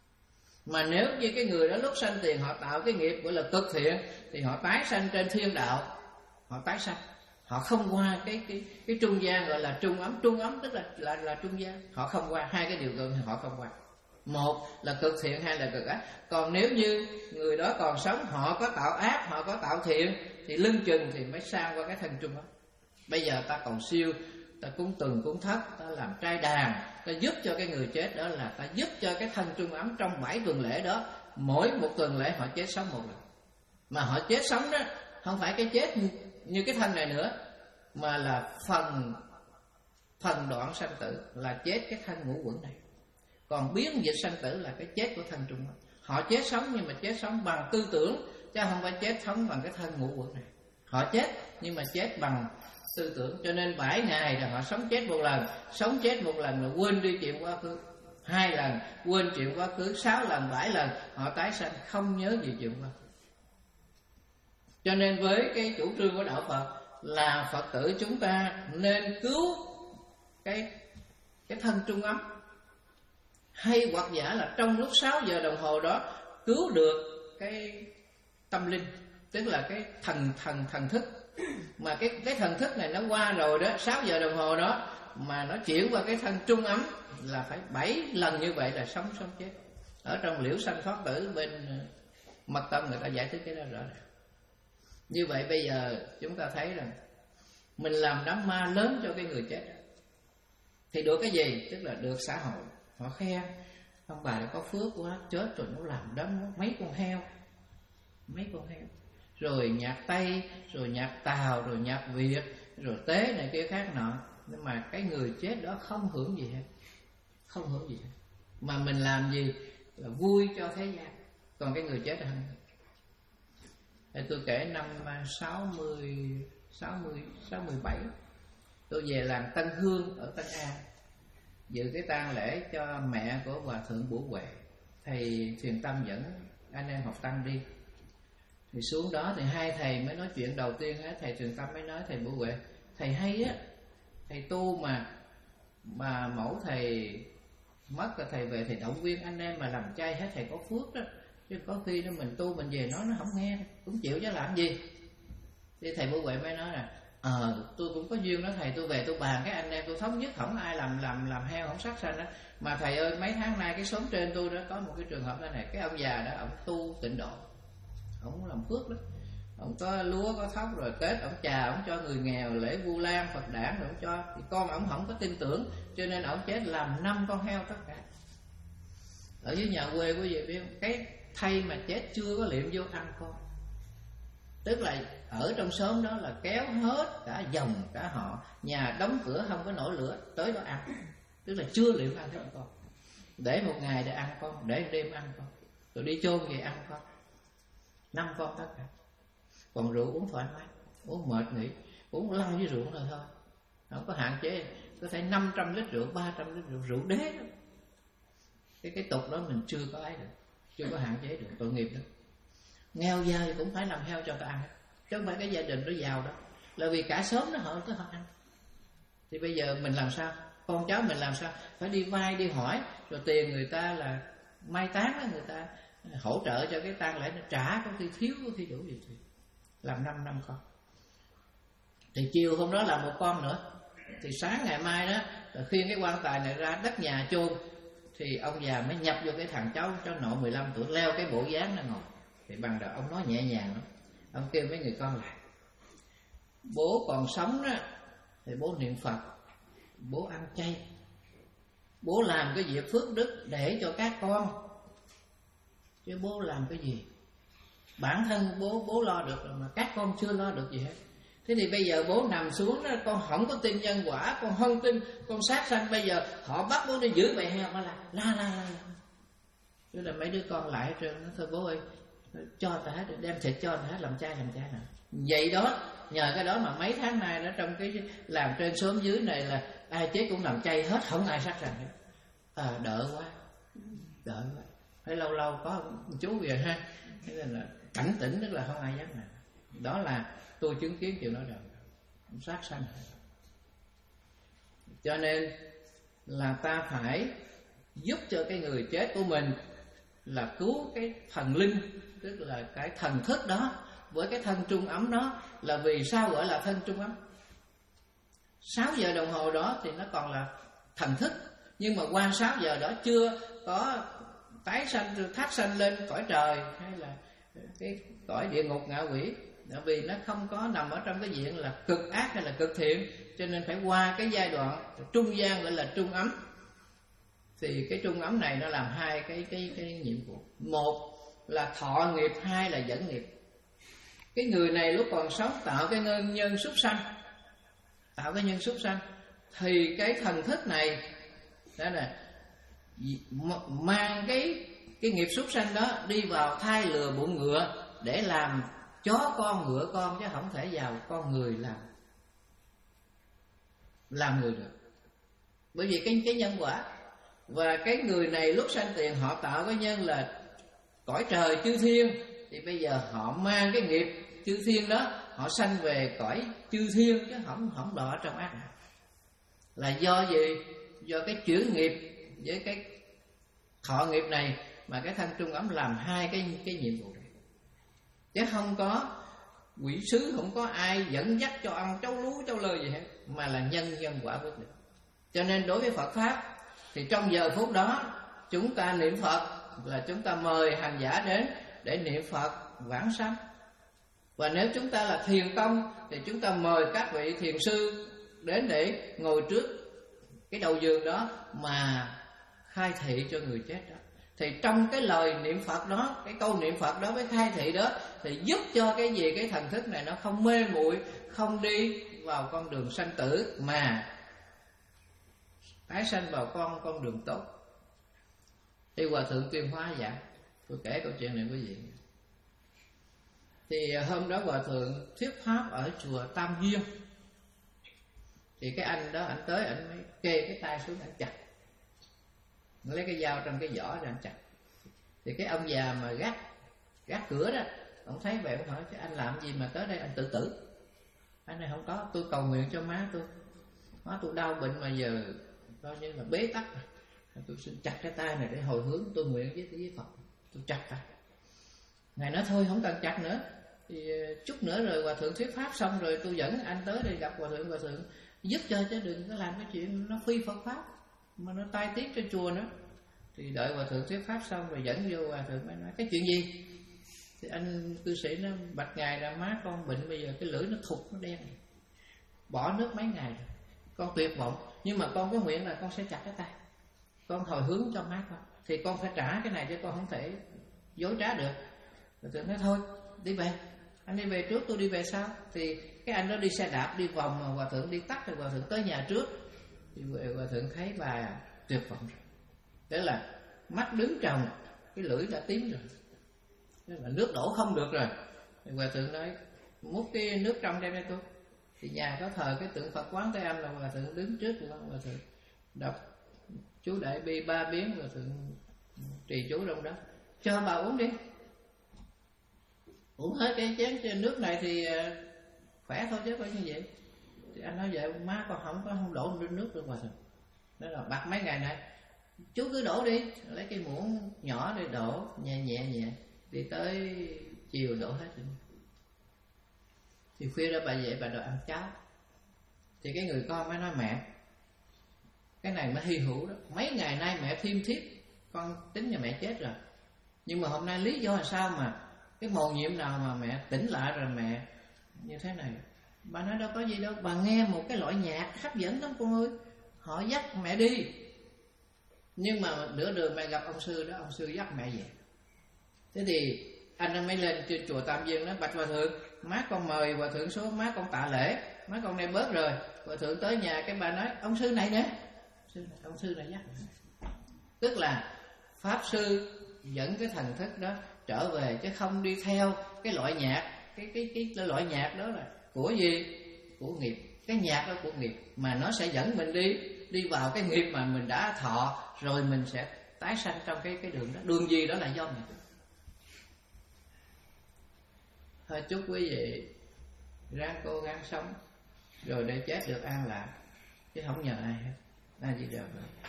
Mà nếu như cái người đó lúc sanh tiền họ tạo cái nghiệp gọi là cực thiện thì họ tái sanh trên thiên đạo, họ tái sanh, họ không qua cái cái cái trung gian gọi là trung ấm. Trung ấm tức là là là trung gian, họ không qua hai cái điều kiện, họ không qua. Một là cực thiện, hai là cực ác. Còn nếu như người đó còn sống, họ có tạo ác, họ có tạo thiện thì lưng chừng thì mới sang qua cái thân trung ấm. Bây giờ ta còn siêu, ta cúng tuần cúng thất, ta làm trai đàn, ta giúp cho cái người chết đó là ta giúp cho cái thân trung ấm trong bảy tuần lễ đó. Mỗi một tuần lễ họ chết sống một lần. Mà họ chết sống đó không phải cái chết như cái thân này nữa, mà là phần phần đoạn sanh tử, là chết cái thân ngũ quẩn này. Còn biến dịch sanh tử là cái chết của thân trung ấm. Họ chết sống nhưng mà chết sống bằng tư tưởng, chứ không phải chết sống bằng cái thân ngũ quẩn này. Họ chết nhưng mà chết bằng tư tưởng. Cho nên bảy ngày là họ sống chết một lần. Sống chết một lần là quên đi chuyện quá khứ, hai lần quên chuyện quá khứ, sáu lần, bảy lần họ tái sanh không nhớ gì chuyện quá khứ. Cho nên với cái chủ trương của đạo Phật là Phật tử chúng ta nên cứu cái cái thân trung ấm, hay hoặc giả là trong lúc sáu giờ đồng hồ đó cứu được cái tâm linh, tức là cái thần thần thần thức. Mà cái cái thần thức này nó qua rồi đó, sáu giờ đồng hồ đó mà nó chuyển qua cái thân trung ấm là phải bảy lần như vậy là sống sống chết. Ở trong Liễu Sanh Thoát Tử bên Mật Tâm người ta giải thích cái đó rõ ràng. Như vậy bây giờ chúng ta thấy rằng mình làm đám ma lớn cho cái người chết thì được cái gì? Tức là được xã hội họ khen, ông bà có phước quá, chết rồi nó làm đám mấy con heo, mấy con heo, rồi nhạc Tây, rồi nhạc Tàu, rồi nhạc Việt, rồi tế này kia khác nọ. Nhưng mà cái người chết đó không hưởng gì hết, không hưởng gì hết. Mà mình làm gì? Là vui cho thế gian. Còn cái người chết là không. Để tôi kể năm sáu mươi, sáu mươi, sáu mươi bảy, tôi về làm Tân Hương ở Tân An, dự cái tang lễ cho mẹ của Hòa Thượng Bửu Huệ. Thầy Thiền Tâm dẫn anh em học tăng đi. Thì xuống đó thì hai thầy mới nói chuyện đầu tiên á, thầy Thiền Tâm mới nói thầy Bửu Huệ, thầy hay á, thầy tu mà mà mẫu thầy mất rồi thầy về thầy động viên anh em mà làm chay hết, thầy có phước đó. Chứ có khi nó mình tu mình về nói nó không nghe, cũng chịu chứ làm gì. Thì thầy Bửu Huệ mới nói là ờ à, tôi cũng có duyên đó thầy, tôi về tôi bàn cái anh em tôi thống nhất không ai làm làm làm heo không sát sanh đó. Mà thầy ơi, mấy tháng nay cái xóm trên tôi đó có một cái trường hợp thế này, cái ông già đó ông tu tịnh độ, ông làm phước đó, ông có lúa có thóc, rồi Tết ông trà ông cho người nghèo, lễ Vu Lan Phật đản rồi ông cho, thì con ông không có tin tưởng cho nên ông chết làm năm con heo tất cả. Ở dưới nhà quê quý vị biết không, cái thay mà chết chưa có liệm vô ăn con, tức là ở trong xóm đó là kéo hết cả dòng cả họ, nhà đóng cửa không có nổi lửa, tới đó ăn, tức là chưa liệm ăn hết con, để một ngày để ăn con, để một đêm ăn con, rồi đi chôn về ăn con, năm con tất cả. Còn rượu uống thoải mái, uống mệt nghỉ, uống lăn với rượu rồi thôi, không có hạn chế, có thể năm trăm lít rượu, ba trăm lít rượu, rượu đế đó. Cái cái tục đó mình chưa có ấy được, chưa có hạn chế được, tội nghiệp đó. Nghèo giàu thì cũng phải làm heo cho ta ăn, chứ không phải cái gia đình nó giàu đó, là vì cả xóm nó họ có họ ăn. Thì bây giờ mình làm sao? Con cháu mình làm sao? Phải đi vay đi hỏi, rồi tiền người ta là mai táng đó, người ta hỗ trợ cho cái tang lễ nó trả, có khi thiếu, có khi đủ gì thì làm năm năm con. Thì chiều hôm đó làm một con nữa, thì sáng ngày mai đó là khiêng cái quan tài này ra đất nhà chôn. Thì ông già mới nhập vô cái thằng cháu cháu nội mười lăm tuổi leo cái bộ dáng nó ngồi. Thì bằng đầu ông nói nhẹ nhàng lắm, ông kêu mấy người con lại, bố còn sống đó thì bố niệm Phật, bố ăn chay, bố làm cái việc phước đức để cho các con, chứ bố làm cái gì bản thân bố bố lo được rồi mà các con chưa lo được gì hết. Thế thì bây giờ bố nằm xuống đó, con không có tin nhân quả, con không tin con sát sanh, bây giờ họ bắt bố đi giữ bầy heo mà là la la la la. Chứ là mấy đứa con lại hết trơn, nó thôi bố ơi cho ta hết, đem thịt cho ta hết, làm chay làm chay nào. Vậy đó, nhờ cái đó mà mấy tháng nay nó trong cái làm trên xóm dưới này là ai chết cũng làm chay hết, không ai sát sanh hết. À, đỡ quá, đỡ quá. Phải lâu lâu có một chú về ha, thế nên là cảnh tỉnh, tức là không ai dám nào. Đó là tôi chứng kiến chuyện đó rồi, sát sanh. Cho nên là ta phải giúp cho cái người chết của mình là cứu cái thần linh, tức là cái thần thức đó với cái thân trung ấm đó. Là vì sao gọi là thân trung ấm? Sáu giờ đồng hồ đó thì nó còn là thần thức, nhưng mà qua sáu giờ đó chưa có tái sanh thác sanh lên cõi trời hay là cái cõi địa ngục ngạ quỷ, vì nó không có nằm ở trong cái diện là cực ác hay là cực thiện, cho nên phải qua cái giai đoạn trung gian gọi là trung ấm. Thì cái trung ấm này nó làm hai cái cái cái nhiệm vụ, một là thọ nghiệp, hai là dẫn nghiệp. Cái người này lúc còn sống tạo cái nhân, nhân súc sanh, tạo cái nhân súc sanh, thì cái thần thức này đó là mang cái cái nghiệp súc sanh đó đi vào thai lừa bụng ngựa để làm chó con ngựa con, chứ không thể vào con người làm làm người được, bởi vì cái cái nhân quả. Và cái người này lúc sanh tiền họ tạo cái nhân là cõi trời chư thiên, thì bây giờ họ mang cái nghiệp chư thiên đó họ sanh về cõi chư thiên, chứ không không đọa trong ác đạo. Là do gì? Do cái chuyển nghiệp với cái thọ nghiệp này mà cái thân trung ấm làm hai cái cái nhiệm vụ này. Chứ không có quỷ sứ, không có ai dẫn dắt cho ăn cháo lú cháo lơ gì hết, mà là nhân nhân quả quyết định. Cho nên đối với Phật pháp thì trong giờ phút đó chúng ta niệm Phật là chúng ta mời hành giả đến để niệm Phật vãng sanh. Và nếu chúng ta là thiền tông thì chúng ta mời các vị thiền sư đến để ngồi trước cái đầu giường đó mà khai thị cho người chết đó. Thì trong cái lời niệm Phật đó, cái câu niệm Phật đó với khai thị đó thì giúp cho cái gì, cái thần thức này nó không mê muội, không đi vào con đường sanh tử, mà tái sanh vào con con đường tốt. Thì Hòa Thượng Tuyên Hóa giảng, tôi kể câu chuyện này quý vị. Thì hôm đó Hòa Thượng thuyết pháp ở chùa Tam Duyên. Thì cái anh đó, anh tới, anh mới kê cái tay xuống, anh chặt, anh lấy cái dao trong cái vỏ ra anh chặt. Thì cái ông già mà gác gác cửa đó, ông thấy vậy, ông hỏi: chứ anh làm gì mà tới đây anh tự tử? Anh này: không có, tôi cầu nguyện cho má tôi, má tôi đau bệnh mà giờ coi như là bế tắc, tôi xin chặt cái tay này để hồi hướng tôi nguyện với với Phật, tôi chặt ra. Ngài nói: thôi không cần chặt nữa. Thì chút nữa rồi Hòa Thượng thuyết pháp xong rồi tôi dẫn anh tới đây gặp Hòa Thượng, Hòa Thượng giúp cho, chứ đừng có làm cái chuyện nó phi Phật pháp mà nó tai tiếng cho chùa nữa. Thì đợi Hòa Thượng thuyết pháp xong rồi dẫn vô, Hòa Thượng mới nói: cái chuyện gì? Thì anh cư sĩ nó bạch Ngài là má con bệnh bây giờ cái lưỡi nó thục, nó đen, bỏ nước mấy ngày rồi, con tuyệt vọng, nhưng mà con có nguyện là con sẽ chặt cái tay, con hồi hướng cho má con, thì con phải trả cái này chứ con không thể dối trá được. Hòa Thượng nói: thôi đi về, anh đi về trước, tôi đi về sau. Thì cái anh đó đi xe đạp đi vòng mà Hòa Thượng đi tắt, rồi Hòa Thượng tới nhà trước. Thì Hòa Thượng thấy bà tuyệt vọng rồi, thế là mắt đứng trồng, cái lưỡi đã tím rồi, thế là nước đổ không được rồi. Thì Hòa Thượng nói: múc cái nước trong đem cho tôi. Thì nhà có thờ cái tượng Phật Quán Thế Âm, là Hòa Thượng đứng trước của Hòa Thượng đọc chú Đại Bi ba biến, Hòa Thượng trì chú trong đó, cho bà uống đi. Uống hết cái chén trên nước này thì khỏe thôi chứ phải như vậy. Thì anh nói: vậy má con không có không đổ nước được Hòa Thượng. Đó là bạc mấy ngày này, chú cứ đổ đi, lấy cái muỗng nhỏ để đổ nhẹ nhẹ nhẹ, đi tới chiều đổ hết rồi. Thì khuya đó bà dậy bà đòi ăn cháo. Thì cái người con mới nói: mẹ, cái này mới hy hữu đó, mấy ngày nay mẹ thiêm thiếp, con tính nhà mẹ chết rồi, nhưng mà hôm nay lý do là sao mà cái mầu nhiệm nào mà mẹ tỉnh lại rồi mẹ như thế này? Bà nói: đâu có gì đâu, bà nghe một cái loại nhạc hấp dẫn lắm con ơi, họ dắt mẹ đi. Nhưng mà nửa đường mẹ gặp ông sư đó, ông sư dắt mẹ về. Thế thì anh mới lên trên chùa Tam Duyên nói: bạch Hòa Thượng, má con mời Hòa Thượng xuống, má con tạ lễ, má con này bớt rồi. Hòa Thượng tới nhà, cái bà nói: ông sư này nè, ông sư này dắt. Tức là pháp sư dẫn cái thần thức đó trở về, chứ không đi theo cái loại nhạc. Cái cái cái, cái loại nhạc đó là của gì? Của nghiệp. Cái nhạc đó của nghiệp, mà nó sẽ dẫn mình đi đi vào cái nghiệp mà mình đã thọ, rồi mình sẽ tái sanh trong cái cái đường đó. Đường gì đó là do mình. Thôi chúc quý vị ráng cố gắng sống, rồi để chết được an lạc, chứ không nhờ ai hết. A Di Đà Phật.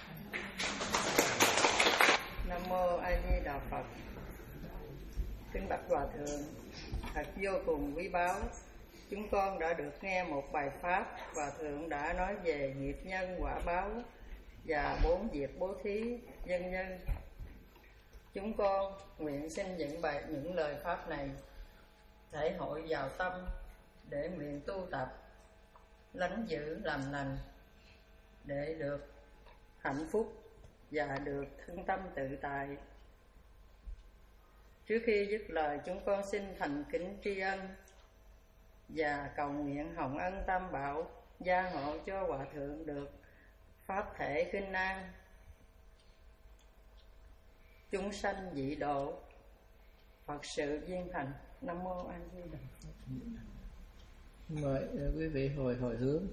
Nam mô A Di Đà Phật. Kính bạch Hòa Thượng, thật vô cùng quý báu, chúng con đã được nghe một bài pháp. Hòa Thượng đã nói về nghiệp nhân quả báo và bốn việc bố thí dân nhân. Chúng con nguyện xin những bài những lời pháp này thể hội vào tâm, để nguyện tu tập lánh giữ làm lành, để được hạnh phúc và được thân tâm tự tại. Trước khi dứt lời, chúng con xin thành kính tri ân và cầu nguyện hồng ân tam bảo gia hộ cho Hòa Thượng được pháp thể khinh an, chúng sanh dị độ, Phật sự viên thành. Nam mô A Di Đà Phật. Mời quý vị hồi hồi hướng.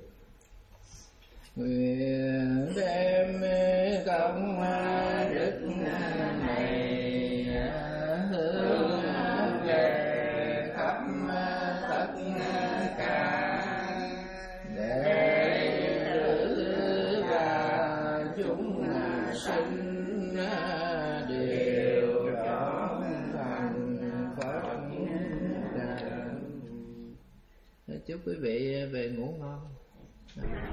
Nguyện đem công đức này hướng về khắp chúc quý vị về ngủ ngon.